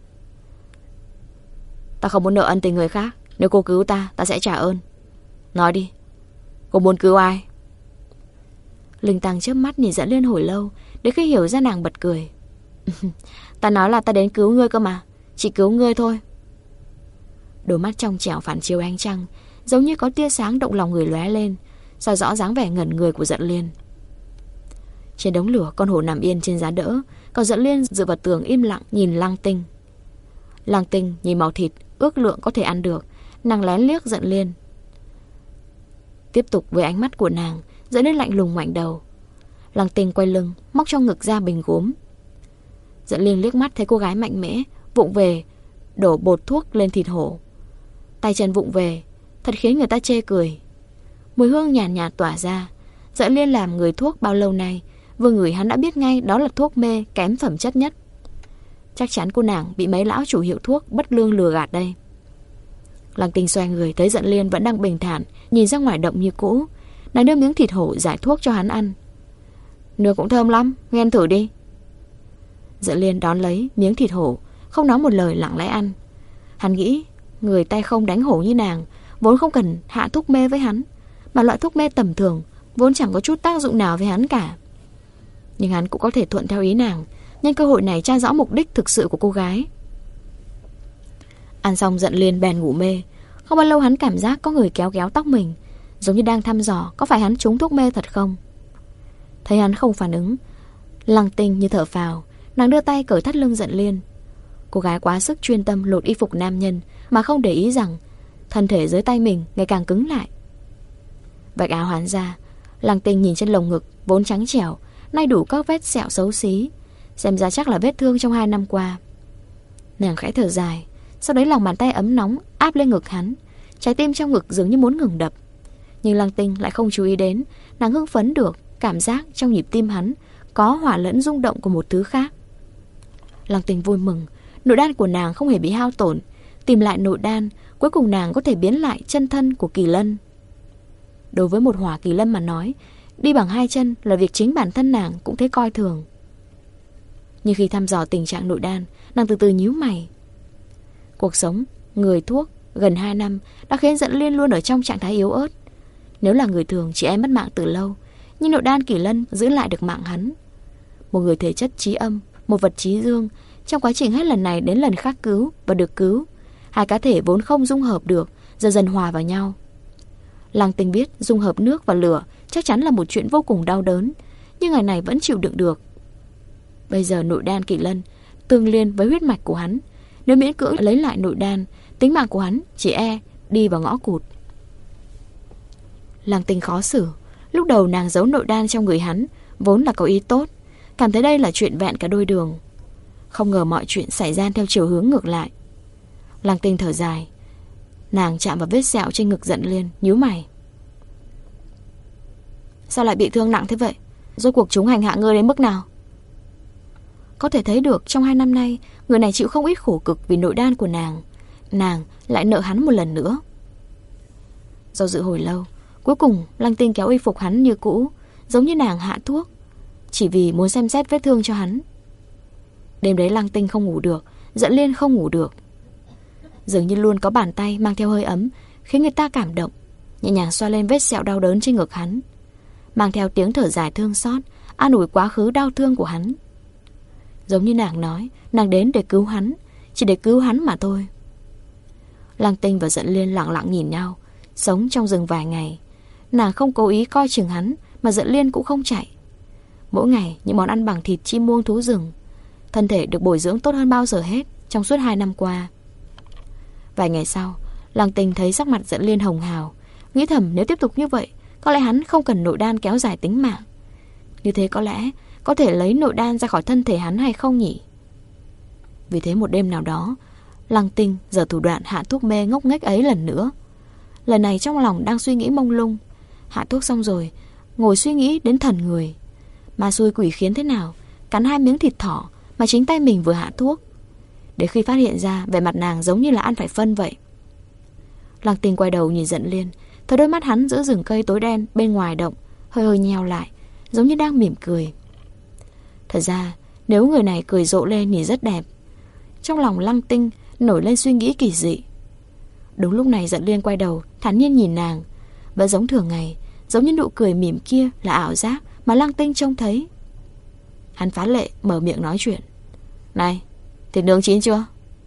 Ta không muốn nợ ân tình người khác. Nếu cô cứu ta, ta sẽ trả ơn. Nói đi, cô muốn cứu ai? Linh Tăng chớp mắt nhìn Dẫn Liên hồi lâu, đến khi hiểu ra nàng bật cười. Ta nói là ta đến cứu ngươi cơ mà, chỉ cứu ngươi thôi. Đôi mắt trong trẻo phản chiếu ánh trăng, giống như có tia sáng động lòng người lóe lên, soi rõ dáng vẻ ngẩn người của Dẫn Liên. Trên đống lửa, con hổ nằm yên trên giá đỡ, còn Dẫn Liên dựa vào tường im lặng nhìn Lăng Tinh. Lăng Tinh nhìn màu thịt ước lượng có thể ăn được, nàng lén liếc Dẫn Liên. Tiếp tục với ánh mắt của nàng, Dẫn Liên lạnh lùng ngoảnh đầu. Lăng Tinh quay lưng, móc trong ngực ra bình gốm. Dẫn Liên liếc mắt thấy cô gái mạnh mẽ, vụng về đổ bột thuốc lên thịt hổ. Tay chân vụng về, thật khiến người ta chê cười. Mùi hương nhàn nhạt, nhạt tỏa ra. Dẫn Liên làm người thuốc bao lâu nay, vừa ngửi hắn đã biết ngay đó là thuốc mê kém phẩm chất nhất. Chắc chắn cô nàng bị mấy lão chủ hiệu thuốc bất lương lừa gạt đây. Lăng Tinh xoay người thấy Dẫn Liên vẫn đang bình thản nhìn ra ngoài động như cũ. Nàng đưa miếng thịt hổ giải thuốc cho hắn ăn. Nước cũng thơm lắm, nghe ăn thử đi. Dẫn Liên đón lấy miếng thịt hổ, không nói một lời lặng lẽ ăn. Hắn nghĩ người tay không đánh hổ như nàng vốn không cần hạ thuốc mê với hắn, mà loại thuốc mê tầm thường vốn chẳng có chút tác dụng nào với hắn cả. Nhưng hắn cũng có thể thuận theo ý nàng, nhân cơ hội này tra rõ mục đích thực sự của cô gái. Ăn xong Dẫn Liên bèn ngủ mê. Không bao lâu hắn cảm giác có người kéo kéo tóc mình, giống như đang thăm dò có phải hắn trúng thuốc mê thật không. Thấy hắn không phản ứng, Lăng Tinh như thở phào, nàng đưa tay cởi thắt lưng Dẫn Liên. Cô gái quá sức chuyên tâm lột y phục nam nhân mà không để ý rằng thân thể dưới tay mình ngày càng cứng lại. Vạch áo hắn ra, Lăng Tinh nhìn trên lồng ngực vốn trắng trẻo nay đủ các vết sẹo xấu xí, xem ra chắc là vết thương trong hai năm qua. Nàng khẽ thở dài, sau đấy lòng bàn tay ấm nóng áp lên ngực hắn, trái tim trong ngực dường như muốn ngừng đập. Nhưng Lăng Tinh lại không chú ý đến, nàng hưng phấn được cảm giác trong nhịp tim hắn có hòa lẫn rung động của một thứ khác. Lăng Tinh vui mừng, nội đan của nàng không hề bị hao tổn. Tìm lại nội đan, cuối cùng nàng có thể biến lại chân thân của Kỳ Lân. Đối với một hỏa Kỳ Lân mà nói, đi bằng hai chân là việc chính bản thân nàng cũng thấy coi thường. Nhưng khi thăm dò tình trạng nội đan, nàng từ từ nhíu mày. Cuộc sống người thuốc gần hai năm đã khiến Dẫn Liên luôn ở trong trạng thái yếu ớt. Nếu là người thường chị em mất mạng từ lâu, nhưng nội đan Kỳ Lân giữ lại được mạng hắn. Một người thể chất trí âm, một vật trí dương, trong quá trình hết lần này đến lần khác cứu và được cứu, hai cá thể vốn không dung hợp được dần dần hòa vào nhau. Lăng Tinh biết dung hợp nước và lửa chắc chắn là một chuyện vô cùng đau đớn, nhưng ngày này vẫn chịu đựng được. Bây giờ nội đan Kỳ Lân tương liên với huyết mạch của hắn, nếu miễn cưỡng lấy lại nội đan, tính mạng của hắn chỉ e đi vào ngõ cụt. Lăng Tinh khó xử. Lúc đầu nàng giấu nội đan trong người hắn vốn là có ý tốt, cảm thấy đây là chuyện vẹn cả đôi đường. Không ngờ mọi chuyện xảy ra theo chiều hướng ngược lại. Lăng Tinh thở dài, nàng chạm vào vết sẹo trên ngực Dẫn Liên, nhíu mày. Sao lại bị thương nặng thế vậy? Rốt cuộc chúng hành hạ ngươi đến mức nào? Có thể thấy được trong hai năm nay người này chịu không ít khổ cực vì nội đan của nàng. Nàng lại nợ hắn một lần nữa. Do dự hồi lâu, cuối cùng Lăng Tinh kéo y phục hắn như cũ, giống như nàng hạ thuốc, chỉ vì muốn xem xét vết thương cho hắn. Đêm đấy Lăng Tinh không ngủ được, Dẫn Liên không ngủ được. Dường như luôn có bàn tay mang theo hơi ấm, khiến người ta cảm động, nhẹ nhàng xoa lên vết sẹo đau đớn trên ngực hắn, mang theo tiếng thở dài thương xót, an ủi quá khứ đau thương của hắn. Giống như nàng nói, nàng đến để cứu hắn, chỉ để cứu hắn mà thôi. Lăng Tinh và Dẫn Liên lặng lặng nhìn nhau, sống trong rừng vài ngày. Nàng không cố ý coi chừng hắn, mà Dẫn Liên cũng không chạy. Mỗi ngày những món ăn bằng thịt chim muông thú rừng, thân thể được bồi dưỡng tốt hơn bao giờ hết trong suốt hai năm qua. Vài ngày sau, Lăng Tinh thấy sắc mặt Dẫn Liên hồng hào, nghĩ thầm nếu tiếp tục như vậy, có lẽ hắn không cần nội đan kéo dài tính mạng. Như thế có lẽ có thể lấy nội đan ra khỏi thân thể hắn hay không nhỉ? Vì thế một đêm nào đó, Lăng Tinh giở thủ đoạn hạ thuốc mê ngốc nghếch ấy lần nữa. Lần này trong lòng đang suy nghĩ mông lung. Hạ thuốc xong rồi, ngồi suy nghĩ đến thần người. Ma xui quỷ khiến thế nào, cắn hai miếng thịt thỏ mà chính tay mình vừa hạ thuốc. Để khi phát hiện ra, vẻ mặt nàng giống như là ăn phải phân vậy. Lăng Tinh quay đầu nhìn Dẫn Liên, thấy đôi mắt hắn giữa rừng cây tối đen bên ngoài động hơi hơi nheo lại, giống như đang mỉm cười. Thật ra nếu người này cười rộ lên thì rất đẹp. Trong lòng Lăng Tinh nổi lên suy nghĩ kỳ dị. Đúng lúc này Dẫn Liên quay đầu thản nhiên nhìn nàng, vẫn giống thường ngày, giống như nụ cười mỉm kia là ảo giác mà Lăng Tinh trông thấy. Hắn phá lệ mở miệng nói chuyện. Này, thịt nướng chín chưa?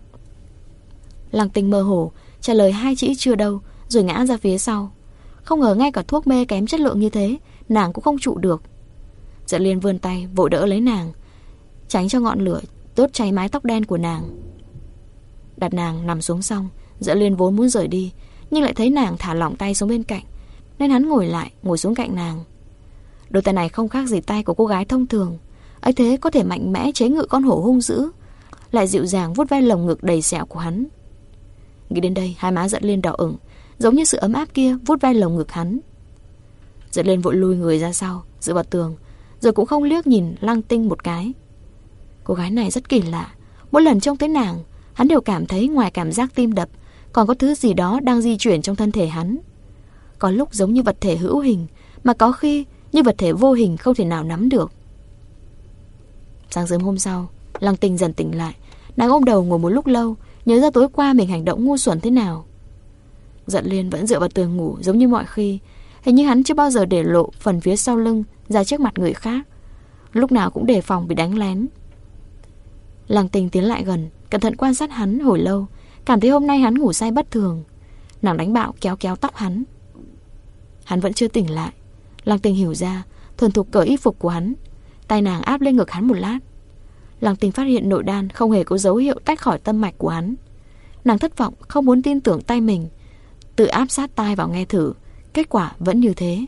Lăng Tinh mơ hồ trả lời hai chữ chưa đâu, rồi ngã ra phía sau. Không ngờ ngay cả thuốc mê kém chất lượng như thế nàng cũng không trụ được. Dận Liên vươn tay vội đỡ lấy nàng, tránh cho ngọn lửa đốt cháy mái tóc đen của nàng. Đặt nàng nằm xuống xong, Dận Liên vốn muốn rời đi, nhưng lại thấy nàng thả lỏng tay xuống bên cạnh, nên hắn ngồi lại, ngồi xuống cạnh nàng. Đôi tay này không khác gì tay của cô gái thông thường, ấy thế có thể mạnh mẽ chế ngự con hổ hung dữ, lại dịu dàng vuốt ve lồng ngực đầy sẹo của hắn. Nghĩ đến đây, hai má Dận Liên đỏ ửng, giống như sự ấm áp kia vuốt ve lồng ngực hắn. Dận Liên vội lùi người ra sau, dựa vào tường, rồi cũng không liếc nhìn Lăng Tinh một cái. Cô gái này rất kỳ lạ, mỗi lần trông thấy nàng, hắn đều cảm thấy ngoài cảm giác tim đập, còn có thứ gì đó đang di chuyển trong thân thể hắn. Có lúc giống như vật thể hữu hình, mà có khi như vật thể vô hình không thể nào nắm được. Sáng sớm hôm sau, Lăng Tinh dần tỉnh lại. Nàng ôm đầu ngồi một lúc lâu, nhớ ra tối qua mình hành động ngu xuẩn thế nào. Dận Liên vẫn dựa vào tường ngủ giống như mọi khi. Hình như hắn chưa bao giờ để lộ phần phía sau lưng ra trước mặt người khác, lúc nào cũng đề phòng bị đánh lén. Lăng Tinh tiến lại gần, cẩn thận quan sát hắn hồi lâu, cảm thấy hôm nay hắn ngủ say bất thường. Nàng đánh bạo kéo kéo tóc hắn. Hắn vẫn chưa tỉnh lại. Lăng Tinh hiểu ra, thuần thục cởi y phục của hắn, tay nàng áp lên ngực hắn một lát. Lăng Tinh phát hiện nội đan không hề có dấu hiệu tách khỏi tâm mạch của hắn. Nàng thất vọng, không muốn tin tưởng tay mình, tự áp sát tai vào nghe thử. Kết quả vẫn như thế.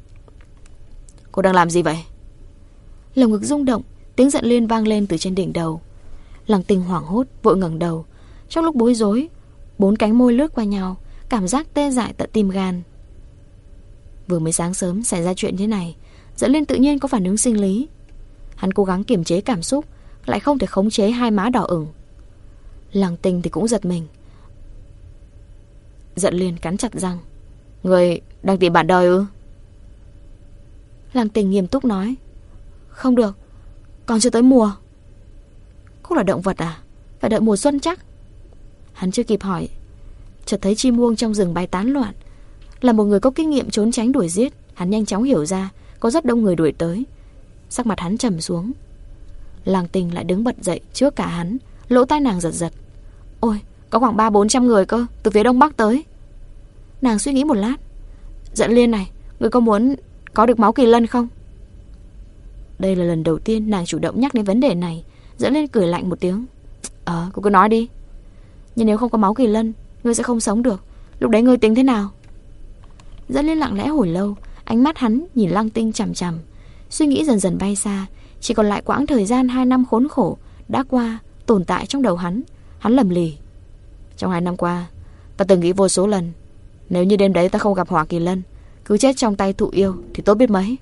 Cô đang làm gì vậy? Lồng ngực rung động, tiếng Dận Liên vang lên từ trên đỉnh đầu. Lăng Tinh hoảng hốt, vội ngẩng đầu. Trong lúc bối rối, bốn cánh môi lướt qua nhau, cảm giác tê dại tận tim gan. Vừa mới sáng sớm xảy ra chuyện thế này, Dận Liên tự nhiên có phản ứng sinh lý. Hắn cố gắng kiềm chế cảm xúc, lại không thể khống chế hai má đỏ ửng. Lăng Tinh thì cũng giật mình. Dận Liên cắn chặt răng. Người đang tìm bạn đời ư? Lăng Tinh nghiêm túc nói. Không được, còn chưa tới mùa. Cô là động vật à? Phải đợi mùa xuân chắc. Hắn chưa kịp hỏi, chợt thấy chim muông trong rừng bay tán loạn. Là một người có kinh nghiệm trốn tránh đuổi giết, hắn nhanh chóng hiểu ra có rất đông người đuổi tới. Sắc mặt hắn trầm xuống. Lăng Tinh lại đứng bật dậy trước cả hắn, lỗ tai nàng giật giật. Ôi, có khoảng ba bốn trăm người cơ, từ phía đông bắc tới. Nàng suy nghĩ một lát. Dận Liên này, người có muốn có được máu kỳ lân không? Đây là lần đầu tiên nàng chủ động nhắc đến vấn đề này. Dận Liên cười lạnh một tiếng. Ờ, cô cứ nói đi. Nhưng nếu không có máu kỳ lân, ngươi sẽ không sống được. Lúc đấy ngươi tính thế nào? Dận Liên lặng lẽ hồi lâu, ánh mắt hắn nhìn Lăng Tinh chằm chằm. Suy nghĩ dần dần bay xa. Chỉ còn lại quãng thời gian hai năm khốn khổ đã qua tồn tại trong đầu hắn. Hắn lầm lì. Trong hai năm qua, ta từng nghĩ vô số lần, nếu như đêm đấy ta không gặp Hỏa Kỳ Lân, cứ chết trong tay thụ yêu thì tốt biết mấy.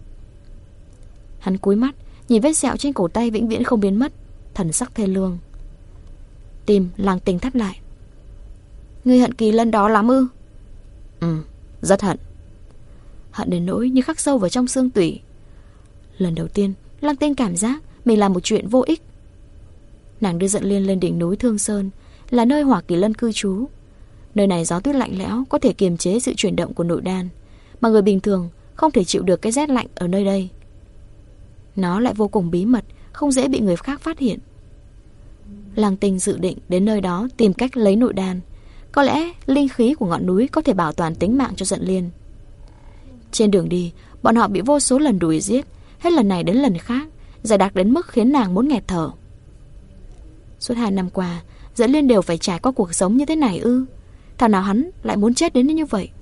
Hắn cúi mắt nhìn vết sẹo trên cổ tay vĩnh viễn không biến mất, thần sắc thê lương. Tim Lăng Tinh thắt lại. Ngươi hận Kỳ Lân đó lắm ư? Ừ, rất hận. Hận đến nỗi như khắc sâu vào trong xương tủy. Lần đầu tiên Lăng Tinh cảm giác mình làm một chuyện vô ích. Nàng đưa Dận Liên lên đỉnh núi Thương Sơn, là nơi Hỏa Kỳ Lân cư trú. Nơi này gió tuyết lạnh lẽo có thể kiềm chế sự chuyển động của nội đan, mà người bình thường không thể chịu được cái rét lạnh ở nơi đây. Nó lại vô cùng bí mật, không dễ bị người khác phát hiện. Lăng Tinh dự định đến nơi đó tìm cách lấy nội đan. Có lẽ linh khí của ngọn núi có thể bảo toàn tính mạng cho Dận Liên. Trên đường đi, bọn họ bị vô số lần đuổi giết, hết lần này đến lần khác, dày đặc đến mức khiến nàng muốn nghẹt thở. Suốt hai năm qua, Dận Liên đều phải trải qua cuộc sống như thế này ư? Thảo nào hắn lại muốn chết đến như vậy?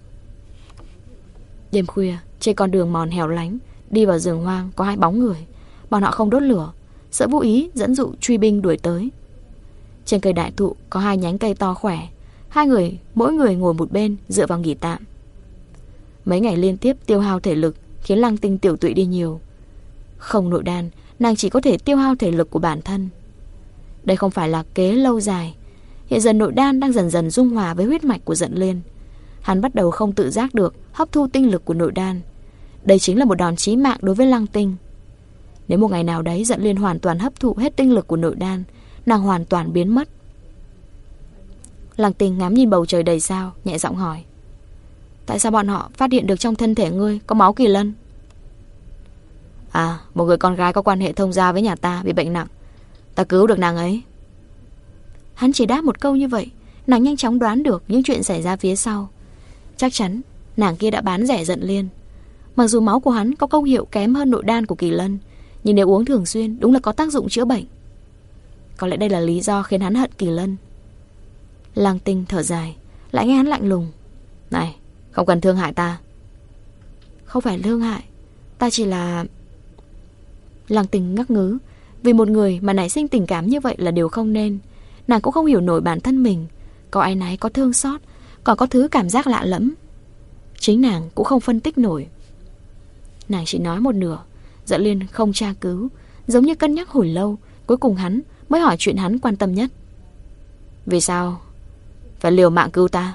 Đêm khuya, trên con đường mòn hẻo lánh, đi vào rừng hoang có hai bóng người. Bọn họ không đốt lửa, sợ vô ý dẫn dụ truy binh đuổi tới. Trên cây đại thụ có hai nhánh cây to khỏe. Hai người, mỗi người ngồi một bên, dựa vào nghỉ tạm. Mấy ngày liên tiếp tiêu hao thể lực khiến Lăng Tinh tiểu tụy đi nhiều. Không nội đan, nàng chỉ có thể tiêu hao thể lực của bản thân. Đây không phải là kế lâu dài. Hiện giờ nội đan đang dần dần dung hòa với huyết mạch của Dận Liên. Hắn bắt đầu không tự giác được hấp thu tinh lực của nội đan. Đây chính là một đòn chí mạng đối với Lăng Tinh. Nếu một ngày nào đấy Dận Liên hoàn toàn hấp thụ hết tinh lực của nội đan, nàng hoàn toàn biến mất. Lăng Tinh ngắm nhìn bầu trời đầy sao, nhẹ giọng hỏi. Tại sao bọn họ phát hiện được trong thân thể ngươi có máu kỳ lân? À, một người con gái có quan hệ thông gia với nhà ta bị bệnh nặng, ta cứu được nàng ấy. Hắn chỉ đáp một câu như vậy, nàng nhanh chóng đoán được những chuyện xảy ra phía sau. Chắc chắn nàng kia đã bán rẻ Giận Liên. Mặc dù máu của hắn có công hiệu kém hơn nội đan của Kỳ Lân, nhưng nếu uống thường xuyên đúng là có tác dụng chữa bệnh. Có lẽ đây là lý do khiến hắn hận Kỳ Lân. Lăng Tinh thở dài, lại nghe hắn lạnh lùng. Này, không cần thương hại ta. Không phải thương hại, ta chỉ là... Lăng Tinh ngắc ngứ. Vì một người mà nảy sinh tình cảm như vậy là điều không nên. Nàng cũng không hiểu nổi bản thân mình. Có áy náy, có thương xót, còn có thứ cảm giác lạ lẫm. Chính nàng cũng không phân tích nổi. Nàng chỉ nói một nửa. Giận Liên không tra cứu, giống như cân nhắc hồi lâu. Cuối cùng hắn mới hỏi chuyện hắn quan tâm nhất. Vì sao phải liều mạng cứu ta?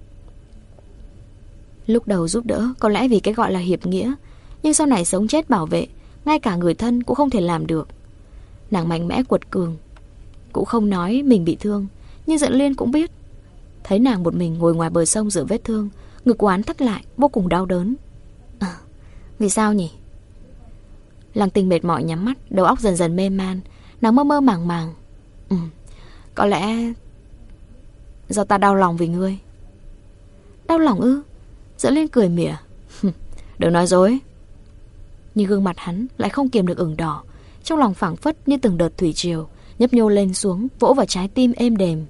Lúc đầu giúp đỡ có lẽ vì cái gọi là hiệp nghĩa, nhưng sau này sống chết bảo vệ, ngay cả người thân cũng không thể làm được. Nàng mạnh mẽ quật cường, cũng không nói mình bị thương, nhưng Giận Liên cũng biết. Thấy nàng một mình ngồi ngoài bờ sông rửa vết thương, ngực của hắn thắt lại, vô cùng đau đớn. À, vì sao nhỉ? Lăng Tinh mệt mỏi nhắm mắt, đầu óc dần dần mê man. Nàng mơ mơ màng màng. Ừ, có lẽ do ta đau lòng vì ngươi. Đau lòng ư? Giận Liên cười mỉa. Đừng nói dối. Nhưng gương mặt hắn lại không kiềm được ửng đỏ. Trong lòng phảng phất như từng đợt thủy triều nhấp nhô lên xuống, vỗ vào trái tim êm đềm.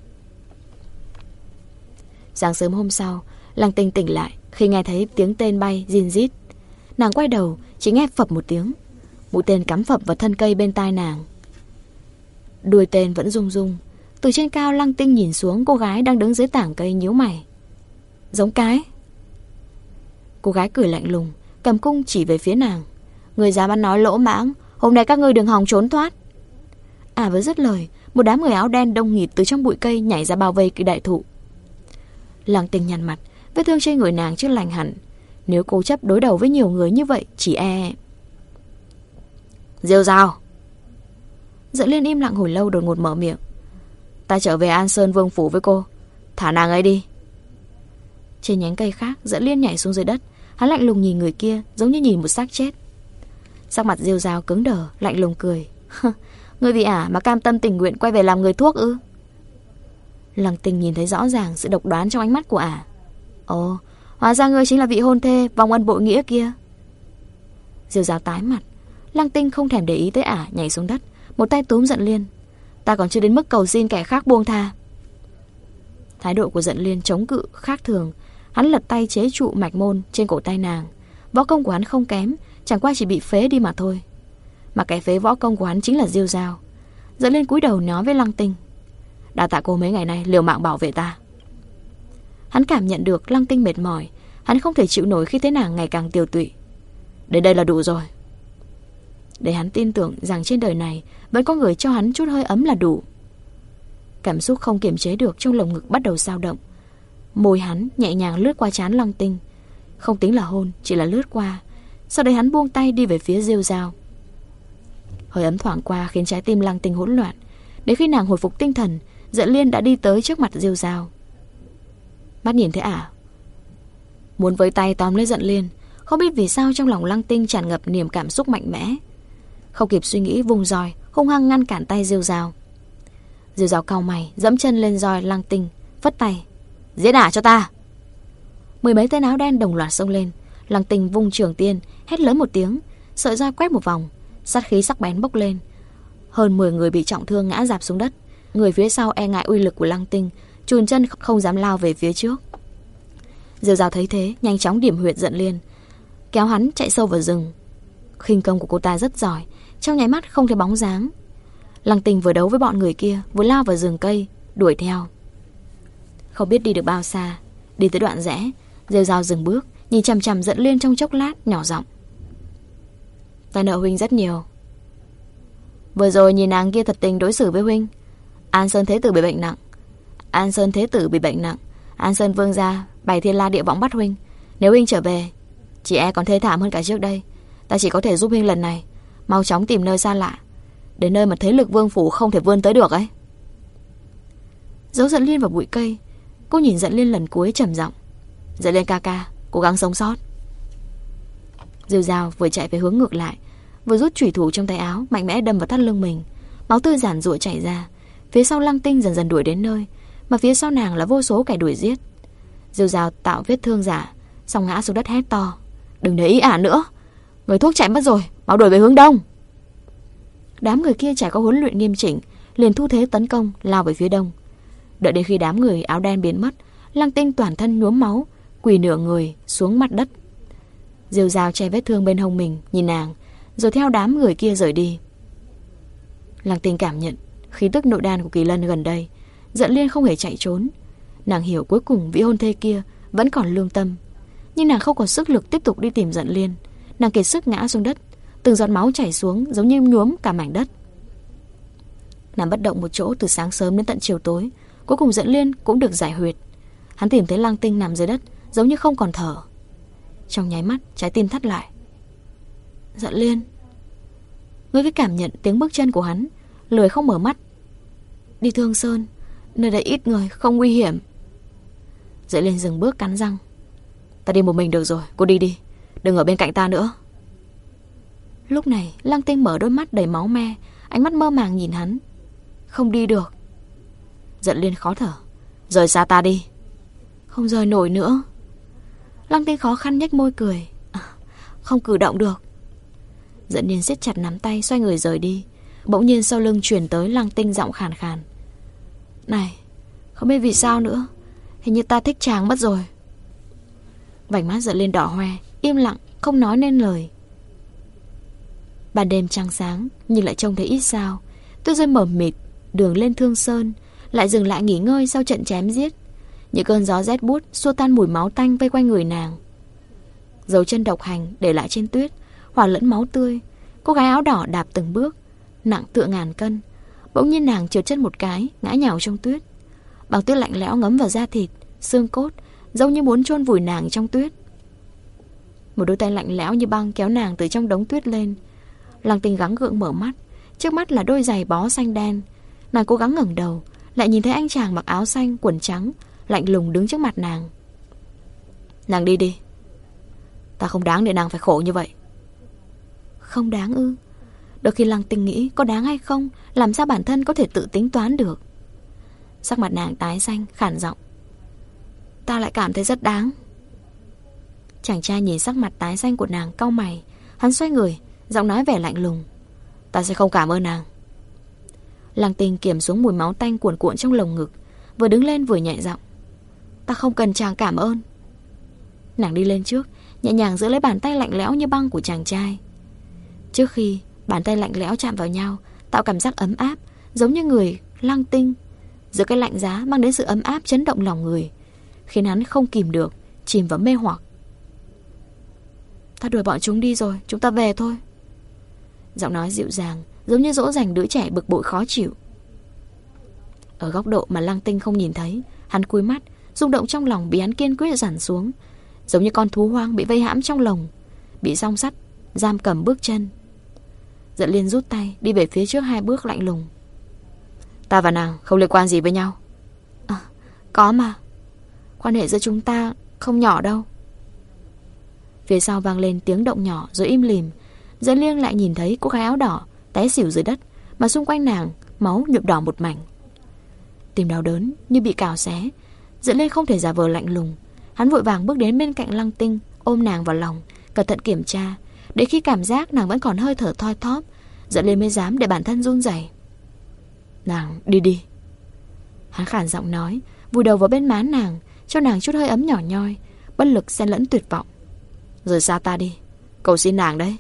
Sáng sớm hôm sau, Lăng Tinh tỉnh lại khi nghe thấy tiếng tên bay rin rít. Nàng quay đầu, chỉ nghe phập một tiếng. Mũi tên cắm phập vào thân cây bên tai nàng. Đuôi tên vẫn rung rung. Từ trên cao Lăng Tinh nhìn xuống cô gái đang đứng dưới tảng cây nhíu mày. Giống cái. Cô gái cười lạnh lùng, cầm cung chỉ về phía nàng. Người dám ăn nói lỗ mãng, hôm nay các ngươi đừng hòng trốn thoát. À, vừa dứt lời, một đám người áo đen đông nghịt từ trong bụi cây nhảy ra bao vây cây đại thụ. Lăng Tinh nhăn mặt, vết thương trên người nàng chưa lành hẳn. Nếu cố chấp đối đầu với nhiều người như vậy, chỉ e... Diêu Dao. Giận Liên im lặng hồi lâu đột ngột mở miệng. Ta trở về An Sơn Vương phủ với cô, thả nàng ấy đi. Trên nhánh cây khác, Giận Liên nhảy xuống dưới đất. Hắn lạnh lùng nhìn người kia, giống như nhìn một xác chết. Sắc mặt Diêu Dao cứng đờ, lạnh lùng cười. Ngươi vì ả mà cam tâm tình nguyện quay về làm người thuốc ư? Lăng Tinh nhìn thấy rõ ràng sự độc đoán trong ánh mắt của ả. Ồ, hóa ra ngươi chính là vị hôn thê vong ân bội nghĩa kia. Diêu Dao tái mặt. Lăng Tinh không thèm để ý tới ả, nhảy xuống đất, một tay túm Giận Liên. Ta còn chưa đến mức cầu xin kẻ khác buông tha. Thái độ của Giận Liên chống cự khác thường. Hắn lật tay chế trụ mạch môn trên cổ tay nàng. Võ công của hắn không kém, chẳng qua chỉ bị phế đi mà thôi. Mà cái phế võ công của hắn chính là Diêu Dao. Giận Liên cúi đầu nói với Lăng Tinh. Đa tạ cô mấy ngày nay liều mạng bảo vệ ta. Hắn cảm nhận được Lăng Tinh mệt mỏi. Hắn không thể chịu nổi khi thấy nàng ngày càng tiều tụy. Đến đây là đủ rồi. Để hắn tin tưởng rằng trên đời này vẫn có người cho hắn chút hơi ấm là đủ. Cảm xúc không kiềm chế được trong lồng ngực bắt đầu dao động. Môi hắn nhẹ nhàng lướt qua trán Lăng Tinh. Không tính là hôn, chỉ là lướt qua. Sau đấy hắn buông tay đi về phía Diêu Dao. Hơi ấm thoảng qua khiến trái tim Lăng Tinh hỗn loạn. Đến khi nàng hồi phục tinh thần, Giận Liên đã đi tới trước mặt Diêu Dao. Mắt nhìn thấy ả, muốn với tay tóm lấy Giận Liên. Không biết vì sao trong lòng Lăng Tinh tràn ngập niềm cảm xúc mạnh mẽ. Không kịp suy nghĩ, vùng roi hung hăng ngăn cản tay Diêu Dao. Diêu Dao cau mày, dẫm chân lên roi Lăng Tinh, phất tay. Giết ả cho ta. Mười mấy tên áo đen đồng loạt xông lên. Lăng Tinh vung trường tiên, hét lớn một tiếng, sợi roi quét một vòng, sát khí sắc bén bốc lên. Hơn mười người bị trọng thương ngã rạp xuống đất. Người phía sau e ngại uy lực của Lăng Tinh, chùn chân không dám lao về phía trước. Diêu Dao thấy thế, nhanh chóng điểm huyệt Giận Liên, kéo hắn chạy sâu vào rừng. Khinh công của cô ta rất giỏi, trong nháy mắt không thấy bóng dáng. Lăng Tinh vừa đấu với bọn người kia, vừa lao vào rừng cây đuổi theo. Không biết đi được bao xa, đi tới đoạn rẽ, Diêu Dao dừng bước, nhìn chằm chằm Giận Liên trong chốc lát, nhỏ giọng. Ta nợ huynh rất nhiều. Vừa rồi nhìn nàng kia thật tình đối xử với huynh. An Sơn Thế Tử bị bệnh nặng, An Sơn Thế Tử bị bệnh nặng, An Sơn Vương gia bày thiên la địa võng bắt huynh. Nếu huynh trở về, chị e còn thê thảm hơn cả trước đây. Ta chỉ có thể giúp huynh lần này, mau chóng tìm nơi xa lạ, đến nơi mà thế lực vương phủ không thể vươn tới được ấy. Giấu Giận Liên vào bụi cây, cô nhìn Giận Liên lần cuối trầm giọng. Giận Liên ca ca, cố gắng sống sót. Diêu Dao vừa chạy về hướng ngược lại, vừa rút chủy thủ trong tay áo, mạnh mẽ đâm vào thắt lưng mình. Máu tươi giản giụa chảy ra. Phía sau Lăng Tinh dần dần đuổi đến nơi, mà phía sau nàng là vô số kẻ đuổi giết. Diêu Dao tạo vết thương giả, xong ngã xuống đất hét to: "Đừng để ý ả nữa, người thuốc chạy mất rồi, mau đuổi về hướng đông." Đám người kia trải qua huấn luyện nghiêm chỉnh, liền thu thế tấn công, lao về phía đông. Đợi đến khi đám người áo đen biến mất, Lăng Tinh toàn thân nhuốm máu, quỳ nửa người xuống mặt đất. Diêu Dao che vết thương bên hông mình, nhìn nàng, rồi theo đám người kia rời đi. Lăng Tinh cảm nhận khí tức nội đan của Kỳ Lân gần đây. Giận Liên không hề chạy trốn. Nàng hiểu cuối cùng vị hôn thê kia vẫn còn lương tâm, nhưng nàng không còn sức lực tiếp tục đi tìm Giận Liên. Nàng kiệt sức ngã xuống đất, từng giọt máu chảy xuống giống như nhuốm cả mảnh đất. Nàng bất động một chỗ từ sáng sớm đến tận chiều tối. Cuối cùng Giận Liên cũng được giải huyệt. Hắn tìm thấy Lăng Tinh nằm dưới đất, giống như không còn thở. Trong nháy mắt, trái tim thắt lại. Giận Liên. Ngươi cứ cảm nhận tiếng bước chân của hắn, lười không mở mắt. Đi Thương Sơn, nơi đây ít người, không nguy hiểm. Giận Liên dừng bước cắn răng. Ta đi một mình được rồi, cô đi đi, đừng ở bên cạnh ta nữa. Lúc này Lăng Tinh mở đôi mắt đầy máu me, ánh mắt mơ màng nhìn hắn. Không đi được. Giận Liên khó thở. Rời xa ta đi. Không rời nổi nữa. Lăng Tinh khó khăn nhếch môi cười. À, không cử động được. Giận Liên siết chặt nắm tay, xoay người rời đi. Bỗng nhiên sau lưng truyền tới Lăng Tinh giọng khàn khàn. Này, không biết vì sao nữa, hình như ta thích chàng mất rồi. Vành mắt Giận Liên đỏ hoe, im lặng, không nói nên lời. Ban đêm trăng sáng, nhưng lại trông thấy ít sao. Tuyết rơi mờ mịt, đường lên Thương Sơn lại dừng lại nghỉ ngơi sau trận chém giết. Những cơn gió rét buốt xua tan mùi máu tanh vây quanh người nàng. Dấu chân độc hành để lại trên tuyết, hòa lẫn máu tươi. Cô gái áo đỏ đạp từng bước, nặng tựa ngàn cân. Bỗng nhiên nàng trượt chân một cái, ngã nhào trong tuyết. Băng tuyết lạnh lẽo ngấm vào da thịt, xương cốt, giống như muốn chôn vùi nàng trong tuyết. Một đôi tay lạnh lẽo như băng kéo nàng từ trong đống tuyết lên. Lăng Tinh gắng gượng mở mắt. Trước mắt là đôi giày bó xanh đen. Nàng cố gắng ngẩng đầu, lại nhìn thấy anh chàng mặc áo xanh quần trắng lạnh lùng đứng trước mặt nàng. Nàng đi đi. Ta không đáng để nàng phải khổ như vậy. Không đáng ư? Đôi khi Lăng Tinh nghĩ có đáng hay không, làm sao bản thân có thể tự tính toán được. Sắc mặt nàng tái xanh, khản giọng. Ta lại cảm thấy rất đáng. Chàng trai nhìn sắc mặt tái xanh của nàng cau mày. Hắn xoay người, giọng nói vẻ lạnh lùng. Ta sẽ không cảm ơn nàng. Lăng Tinh kiềm xuống mùi máu tanh cuồn cuộn trong lồng ngực, vừa đứng lên vừa nhẹ giọng. Ta không cần chàng cảm ơn. Nàng đi lên trước, nhẹ nhàng giữ lấy bàn tay lạnh lẽo như băng của chàng trai. Trước khi bàn tay lạnh lẽo chạm vào nhau, tạo cảm giác ấm áp, giống như người Lăng Tinh. Giữa cái lạnh giá mang đến sự ấm áp chấn động lòng người, khiến hắn không kìm được, chìm vào mê hoặc. Ta đuổi bọn chúng đi rồi, chúng ta về thôi. Giọng nói dịu dàng, giống như dỗ dành đứa trẻ bực bội khó chịu. Ở góc độ mà Lăng Tinh không nhìn thấy, hắn cúi mắt, rung động trong lòng bị hắn kiên quyết giản xuống, giống như con thú hoang bị vây hãm trong lồng, bị song sắt giam cầm bước chân. Giận Liên rút tay, đi về phía trước hai bước lạnh lùng. Ta và nàng không liên quan gì với nhau. À, có mà. Quan hệ giữa chúng ta không nhỏ đâu. Phía sau vang lên tiếng động nhỏ rồi im lìm. Giận Liên lại nhìn thấy cô gái áo đỏ té xỉu dưới đất, mà xung quanh nàng máu nhuộm đỏ một mảnh. Tim đau đớn như bị cào xé. Giận Liên không thể giả vờ lạnh lùng. Hắn vội vàng bước đến bên cạnh Lăng Tinh, ôm nàng vào lòng, cẩn thận kiểm tra. Để khi cảm giác nàng vẫn còn hơi thở thoi thóp, Giận Liên mới dám để bản thân run rẩy. Nàng đi đi. Hắn khản giọng nói, vùi đầu vào bên má nàng, cho nàng chút hơi ấm nhỏ nhoi, bất lực xen lẫn tuyệt vọng. Rời xa ta đi, cầu xin nàng đấy.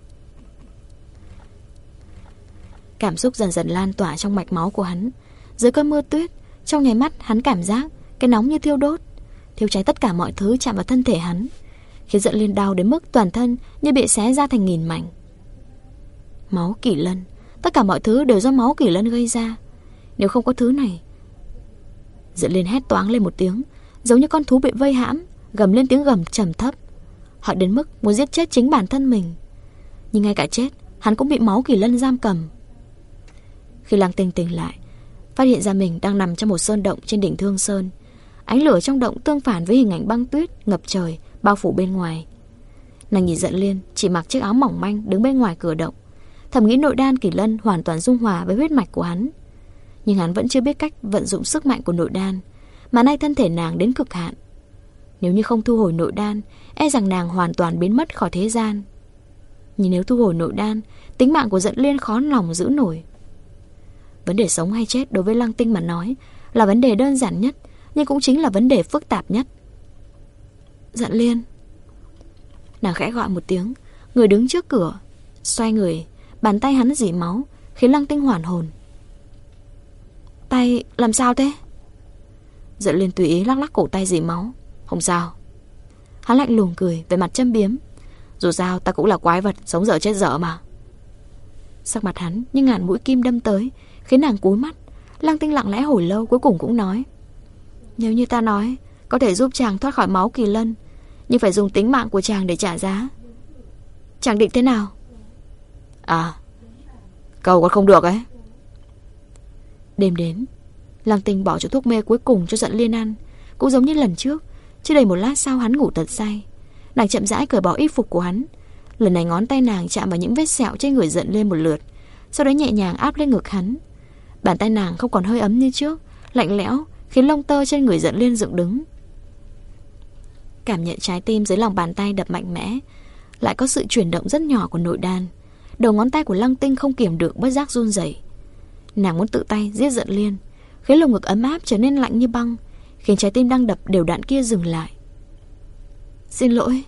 Cảm xúc dần dần lan tỏa trong mạch máu của hắn. Dưới cơn mưa tuyết, trong nháy mắt hắn cảm giác cái nóng như thiêu đốt, thiêu cháy tất cả mọi thứ chạm vào thân thể hắn, khiến Giận Liên đau đến mức toàn thân như bị xé ra thành nghìn mảnh. Máu Kỳ Lân, tất cả mọi thứ đều do máu Kỳ Lân gây ra. Nếu không có thứ này... Giận Liên hét toáng lên một tiếng, giống như con thú bị vây hãm, gầm lên tiếng gầm trầm thấp, họ đến mức muốn giết chết chính bản thân mình. Nhưng ngay cả chết, hắn cũng bị máu Kỳ Lân giam cầm. Khi Lăng Tinh tỉnh lại, phát hiện ra mình đang nằm trong một sơn động trên đỉnh Thương Sơn. Ánh lửa trong động tương phản với hình ảnh băng tuyết ngập trời bao phủ bên ngoài. Nàng nhìn Dận Liên chỉ mặc chiếc áo mỏng manh đứng bên ngoài cửa động, thầm nghĩ nội đan Kỳ Lân hoàn toàn dung hòa với huyết mạch của hắn. Nhưng hắn vẫn chưa biết cách vận dụng sức mạnh của nội đan, mà nay thân thể nàng đến cực hạn. Nếu như không thu hồi nội đan, e rằng nàng hoàn toàn biến mất khỏi thế gian. Nhưng nếu thu hồi nội đan, tính mạng của Dận Liên khó lòng giữ nổi. Vấn đề sống hay chết đối với Lăng Tinh mà nói là vấn đề đơn giản nhất, nhưng cũng chính là vấn đề phức tạp nhất. Dận Liên. Nàng khẽ gọi một tiếng. Người đứng trước cửa xoay người, bàn tay hắn rỉ máu, khiến Lăng Tinh hoàn hồn. Tay làm sao thế? Dận Liên tùy ý lắc lắc cổ tay rỉ máu. Không sao. Hắn lạnh lùng cười, về mặt châm biếm. Dù sao ta cũng là quái vật, sống dở chết dở mà. Sắc mặt hắn như ngàn mũi kim đâm tới, khiến nàng cúi mắt. Lăng Tinh lặng lẽ hồi lâu, cuối cùng cũng nói: Nếu như ta nói có thể giúp chàng thoát khỏi máu Kỳ Lân, nhưng phải dùng tính mạng của chàng để trả giá, chàng định thế nào? À, cầu còn không được ấy. Đêm đến, Lăng Tinh bỏ chỗ thuốc mê cuối cùng cho Dận Liên ăn. Cũng giống như lần trước, chưa đầy một lát sau hắn ngủ tật say. Nàng chậm rãi cởi bỏ y phục của hắn. Lần này ngón tay nàng chạm vào những vết sẹo trên người Dận Liên một lượt, sau đó nhẹ nhàng áp lên ngực hắn. Bàn tay nàng không còn hơi ấm như trước, lạnh lẽo, khiến lông tơ trên người Dận Liên dựng đứng. Cảm nhận trái tim dưới lòng bàn tay đập mạnh mẽ, lại có sự chuyển động rất nhỏ của nội đan. Đầu ngón tay của Lăng Tinh không kiềm được bất giác run rẩy. Nàng muốn tự tay giết Dận Liên, khiến lồng ngực ấm áp trở nên lạnh như băng, khiến trái tim đang đập đều đặn kia dừng lại. Xin lỗi,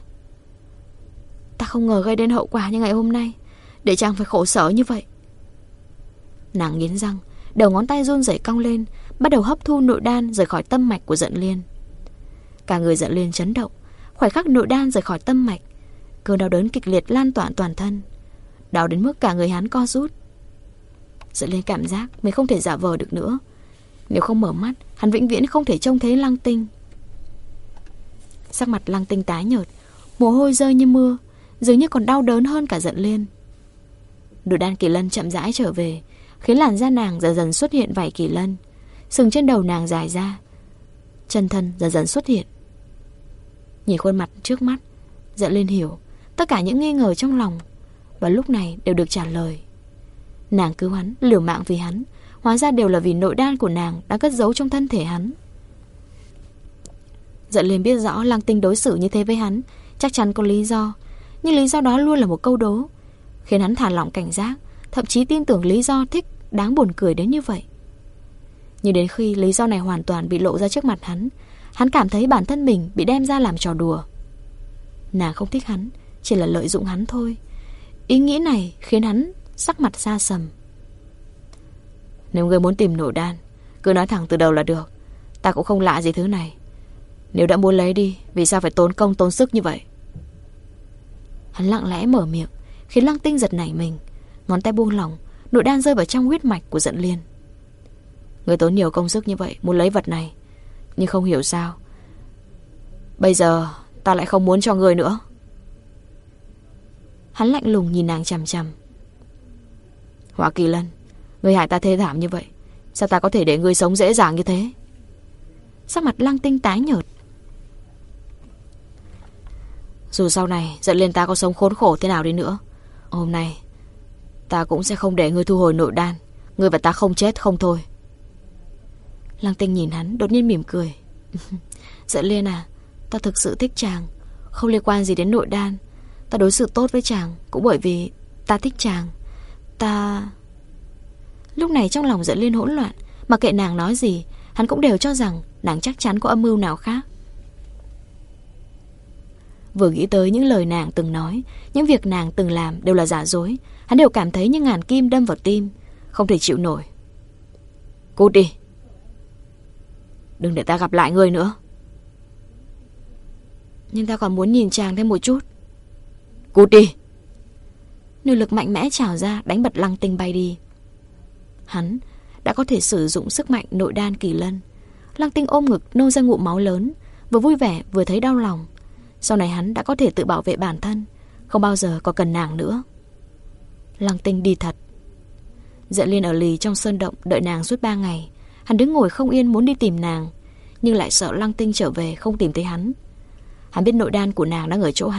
ta không ngờ gây đến hậu quả như ngày hôm nay, để chàng phải khổ sở như vậy. Nàng nghiến răng, đầu ngón tay run rẩy cong lên, bắt đầu hấp thu nội đan rời khỏi tâm mạch của Dận Liên. Cả người Dận Liên chấn động. Khoảnh khắc nội đan rời khỏi tâm mạch, cơn đau đớn kịch liệt lan tỏa toàn thân, đau đến mức cả người hắn co rút. Dận Liên cảm giác mình không thể giả vờ được nữa. Nếu không mở mắt, hắn vĩnh viễn không thể trông thấy Lăng Tinh. Sắc mặt Lăng Tinh tái nhợt, mồ hôi rơi như mưa, dường như còn đau đớn hơn cả Dận Liên. Nội đan Kỳ Lân chậm rãi trở về, khiến làn da nàng dần dần xuất hiện vảy Kỳ Lân. Sừng trên đầu nàng dài ra, chân thân dần dần xuất hiện. Nhìn khuôn mặt trước mắt, Dận Liên hiểu tất cả những nghi ngờ trong lòng, và lúc này đều được trả lời. Nàng cứu hắn, liều mạng vì hắn, hóa ra đều là vì nội đan của nàng đã cất giấu trong thân thể hắn. Dận Liên biết rõ Lăng Tinh đối xử như thế với hắn chắc chắn có lý do, nhưng lý do đó luôn là một câu đố, khiến hắn thả lỏng cảnh giác, thậm chí tin tưởng lý do thích đáng buồn cười đến như vậy. Nhưng đến khi lý do này hoàn toàn bị lộ ra trước mặt hắn, hắn cảm thấy bản thân mình bị đem ra làm trò đùa. Nàng không thích hắn, chỉ là lợi dụng hắn thôi. Ý nghĩ này khiến hắn sắc mặt xa sầm. Nếu ngươi muốn tìm nội đan, cứ nói thẳng từ đầu là được. Ta cũng không lạ gì thứ này. Nếu đã muốn lấy đi, vì sao phải tốn công tốn sức như vậy? Hắn lặng lẽ mở miệng, khiến Lăng Tinh giật nảy mình. Ngón tay buông lỏng, nội đan rơi vào trong huyết mạch của Dận Liên. Ngươi tốn nhiều công sức như vậy muốn lấy vật này, nhưng không hiểu sao bây giờ ta lại không muốn cho ngươi nữa. Hắn lạnh lùng nhìn nàng chằm chằm. Hỏa Kỳ Lân, ngươi hại ta thê thảm như vậy, sao ta có thể để ngươi sống dễ dàng như thế? Sắc mặt Lăng Tinh tái nhợt. Dù sau này Dận Liên ta có sống khốn khổ thế nào đi nữa, hôm nay ta cũng sẽ không để ngươi thu hồi nội đan. Ngươi và ta không chết không thôi. Lăng Tinh nhìn hắn đột nhiên mỉm cười. Dận Liên à, ta thực sự thích chàng, không liên quan gì đến nội đan. Ta đối xử tốt với chàng cũng bởi vì ta thích chàng. Ta... Lúc này trong lòng Dận Liên hỗn loạn, mặc kệ nàng nói gì, hắn cũng đều cho rằng nàng chắc chắn có âm mưu nào khác. Vừa nghĩ tới những lời nàng từng nói, những việc nàng từng làm đều là giả dối, hắn đều cảm thấy như ngàn kim đâm vào tim, không thể chịu nổi. Cút đi, đừng để ta gặp lại ngươi nữa. Nhưng ta còn muốn nhìn chàng thêm một chút. Cút đi. Nội lực mạnh mẽ trào ra, đánh bật Lăng Tinh bay đi. Hắn đã có thể sử dụng sức mạnh nội đan Kỳ Lân. Lăng Tinh ôm ngực nôn ra ngụm máu lớn, vừa vui vẻ vừa thấy đau lòng. Sau này hắn đã có thể tự bảo vệ bản thân, không bao giờ có cần nàng nữa. Lăng Tinh đi thật. Dận Liên ở lì trong sơn động đợi nàng suốt ba ngày. Hắn đứng ngồi không yên muốn đi tìm nàng, nhưng lại sợ Lăng Tinh trở về không tìm thấy hắn. Hắn biết nội đan của nàng đang ở chỗ hắn,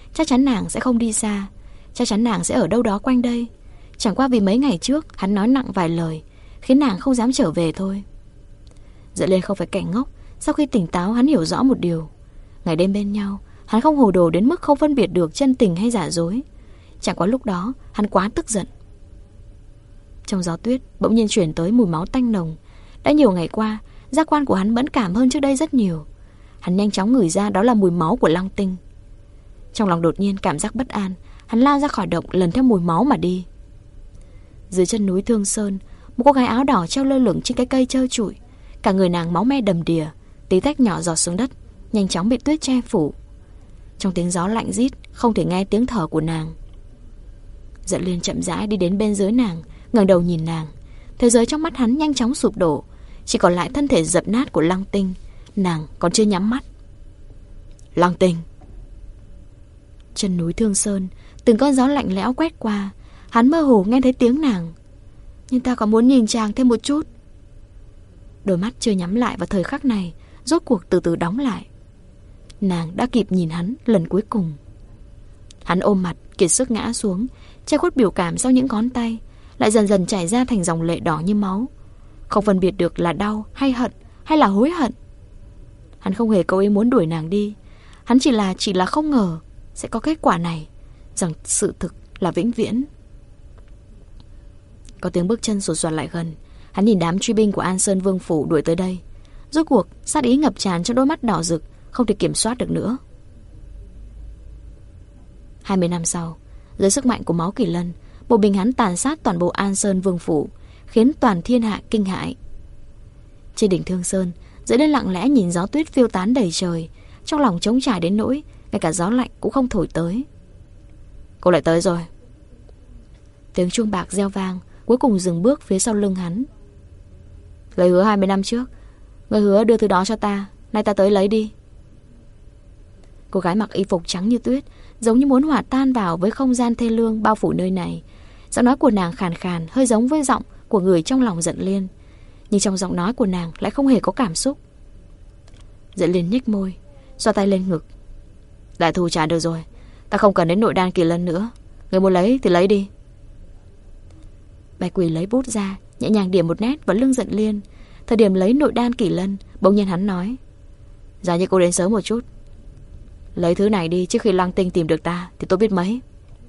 chắc chắn nàng sẽ không đi xa. Chắc chắn nàng sẽ ở đâu đó quanh đây. Chẳng qua vì mấy ngày trước hắn nói nặng vài lời, khiến nàng không dám trở về thôi. Dậy lên không phải kẻ ngốc. Sau khi tỉnh táo hắn hiểu rõ một điều. Ngày đêm bên nhau, hắn không hồ đồ đến mức không phân biệt được chân tình hay giả dối. Chẳng qua lúc đó hắn quá tức giận. Trong gió tuyết bỗng nhiên chuyển tới mùi máu tanh nồng. Đã nhiều ngày qua, giác quan của hắn mẫn cảm hơn trước đây rất nhiều. Hắn nhanh chóng ngửi ra đó là mùi máu của Lăng Tinh. Trong lòng đột nhiên cảm giác bất an, hắn lao ra khỏi động lần theo mùi máu mà đi. Dưới chân núi Thương Sơn, một cô gái áo đỏ treo lơ lửng trên cái cây trơ trụi. Cả người nàng máu me đầm đìa, tí tách nhỏ giọt xuống đất, nhanh chóng bị tuyết che phủ. Trong tiếng gió lạnh rít, không thể nghe tiếng thở của nàng. Dận Liên chậm rãi đi đến bên dưới nàng, ngẩng đầu nhìn nàng. Thế giới trong mắt hắn nhanh chóng sụp đổ, chỉ còn lại thân thể dập nát của Lăng Tinh. Nàng còn chưa nhắm mắt. Lăng Tinh. Chân núi Thương Sơn, từng cơn gió lạnh lẽo quét qua. Hắn mơ hồ nghe thấy tiếng nàng. Nhưng ta còn muốn nhìn chàng thêm một chút. Đôi mắt chưa nhắm lại vào thời khắc này, rốt cuộc từ từ đóng lại. Nàng đã kịp nhìn hắn lần cuối cùng. Hắn ôm mặt, kiệt sức ngã xuống, che khuất biểu cảm sau những ngón tay, lại dần dần chảy ra thành dòng lệ đỏ như máu. Không phân biệt được là đau hay hận hay là hối hận. Hắn không hề có ý muốn đuổi nàng đi. Hắn chỉ là chỉ là không ngờ sẽ có kết quả này, rằng sự thực là vĩnh viễn. Có tiếng bước chân sột soạt lại gần. Hắn nhìn đám truy binh của An Sơn Vương phủ đuổi tới đây. Rốt cuộc sát ý ngập tràn trong đôi mắt đỏ rực, không thể kiểm soát được nữa. Hai mươi năm sau, dưới sức mạnh của máu Kỳ Lân, một mình hắn tàn sát toàn bộ An Sơn Vương phủ, khiến toàn thiên hạ kinh hãi. Trên đỉnh Thương Sơn, Dậy Lên lặng lẽ nhìn gió tuyết phiêu tán đầy trời, trong lòng trống trải đến nỗi ngay cả gió lạnh cũng không thổi tới. Cô lại tới rồi. Tiếng chuông bạc reo vang, cuối cùng dừng bước phía sau lưng hắn. Lời hứa hai mươi năm trước, người hứa đưa thứ đó cho ta, nay ta tới lấy đi. Cô gái mặc y phục trắng như tuyết, giống như muốn hòa tan vào với không gian thê lương bao phủ nơi này. Giọng nói của nàng khàn khàn, hơi giống với giọng của người trong lòng Dận Liên, nhưng trong giọng nói của nàng lại không hề có cảm xúc. Dận Liên nhếch môi, xoa tay lên ngực. Đại thù trả được rồi, ta không cần đến nội đan Kỳ Lân nữa. Người muốn lấy thì lấy đi. Bạch Quỳ lấy bút ra, nhẹ nhàng điểm một nét vào lưng Dận Liên. Thời điểm lấy nội đan Kỳ Lân, bỗng nhiên hắn nói: Giá như cô đến sớm một chút, lấy thứ này đi trước khi Lăng Tinh tìm được ta thì tôi biết mấy.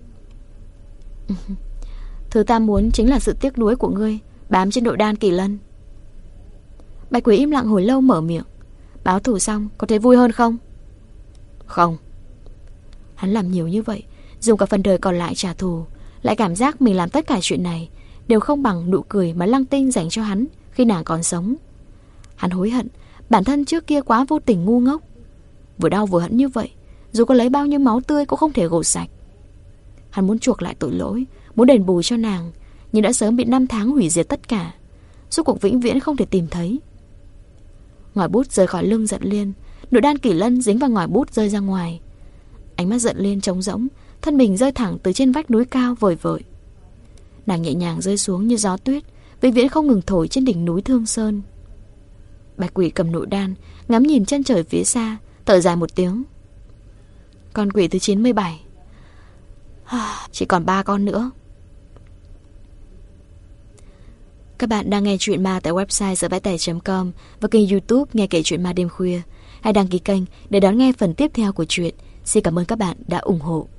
Thứ ta muốn chính là sự tiếc nuối của ngươi bám trên nội đan Kỳ Lân. Bạch Quỳ im lặng hồi lâu mở miệng. Báo thù xong có thấy vui hơn không? Không. Hắn làm nhiều như vậy, dùng cả phần đời còn lại trả thù, lại cảm giác mình làm tất cả chuyện này đều không bằng nụ cười mà Lăng Tinh dành cho hắn khi nàng còn sống. Hắn hối hận bản thân trước kia quá vô tình ngu ngốc. Vừa đau vừa hận như vậy, dù có lấy bao nhiêu máu tươi cũng không thể gột sạch. Hắn muốn chuộc lại tội lỗi, muốn đền bù cho nàng, nhưng đã sớm bị năm tháng hủy diệt tất cả. Suốt cuộc vĩnh viễn không thể tìm thấy. Ngòi bút rời khỏi lưng Dận Liên, nội đan Kỳ Lân dính vào ngòi bút rơi ra ngoài. Ánh mắt Dận Liên trống rỗng, thân mình rơi thẳng từ trên vách núi cao vời vợi. Nàng nhẹ nhàng rơi xuống như gió tuyết, vĩnh viễn không ngừng thổi trên đỉnh núi Thương Sơn. Bạch Quỷ cầm nội đan, ngắm nhìn chân trời phía xa, thở dài một tiếng. Con quỷ thứ chín mươi bảy. Chỉ còn ba con nữa. Các bạn đang nghe truyện ma tại website giờ vãi tẻ chấm com và kênh YouTube Nghe Kể Chuyện Ma Đêm Khuya. Hãy đăng ký kênh để đón nghe phần tiếp theo của truyện. Xin cảm ơn các bạn đã ủng hộ.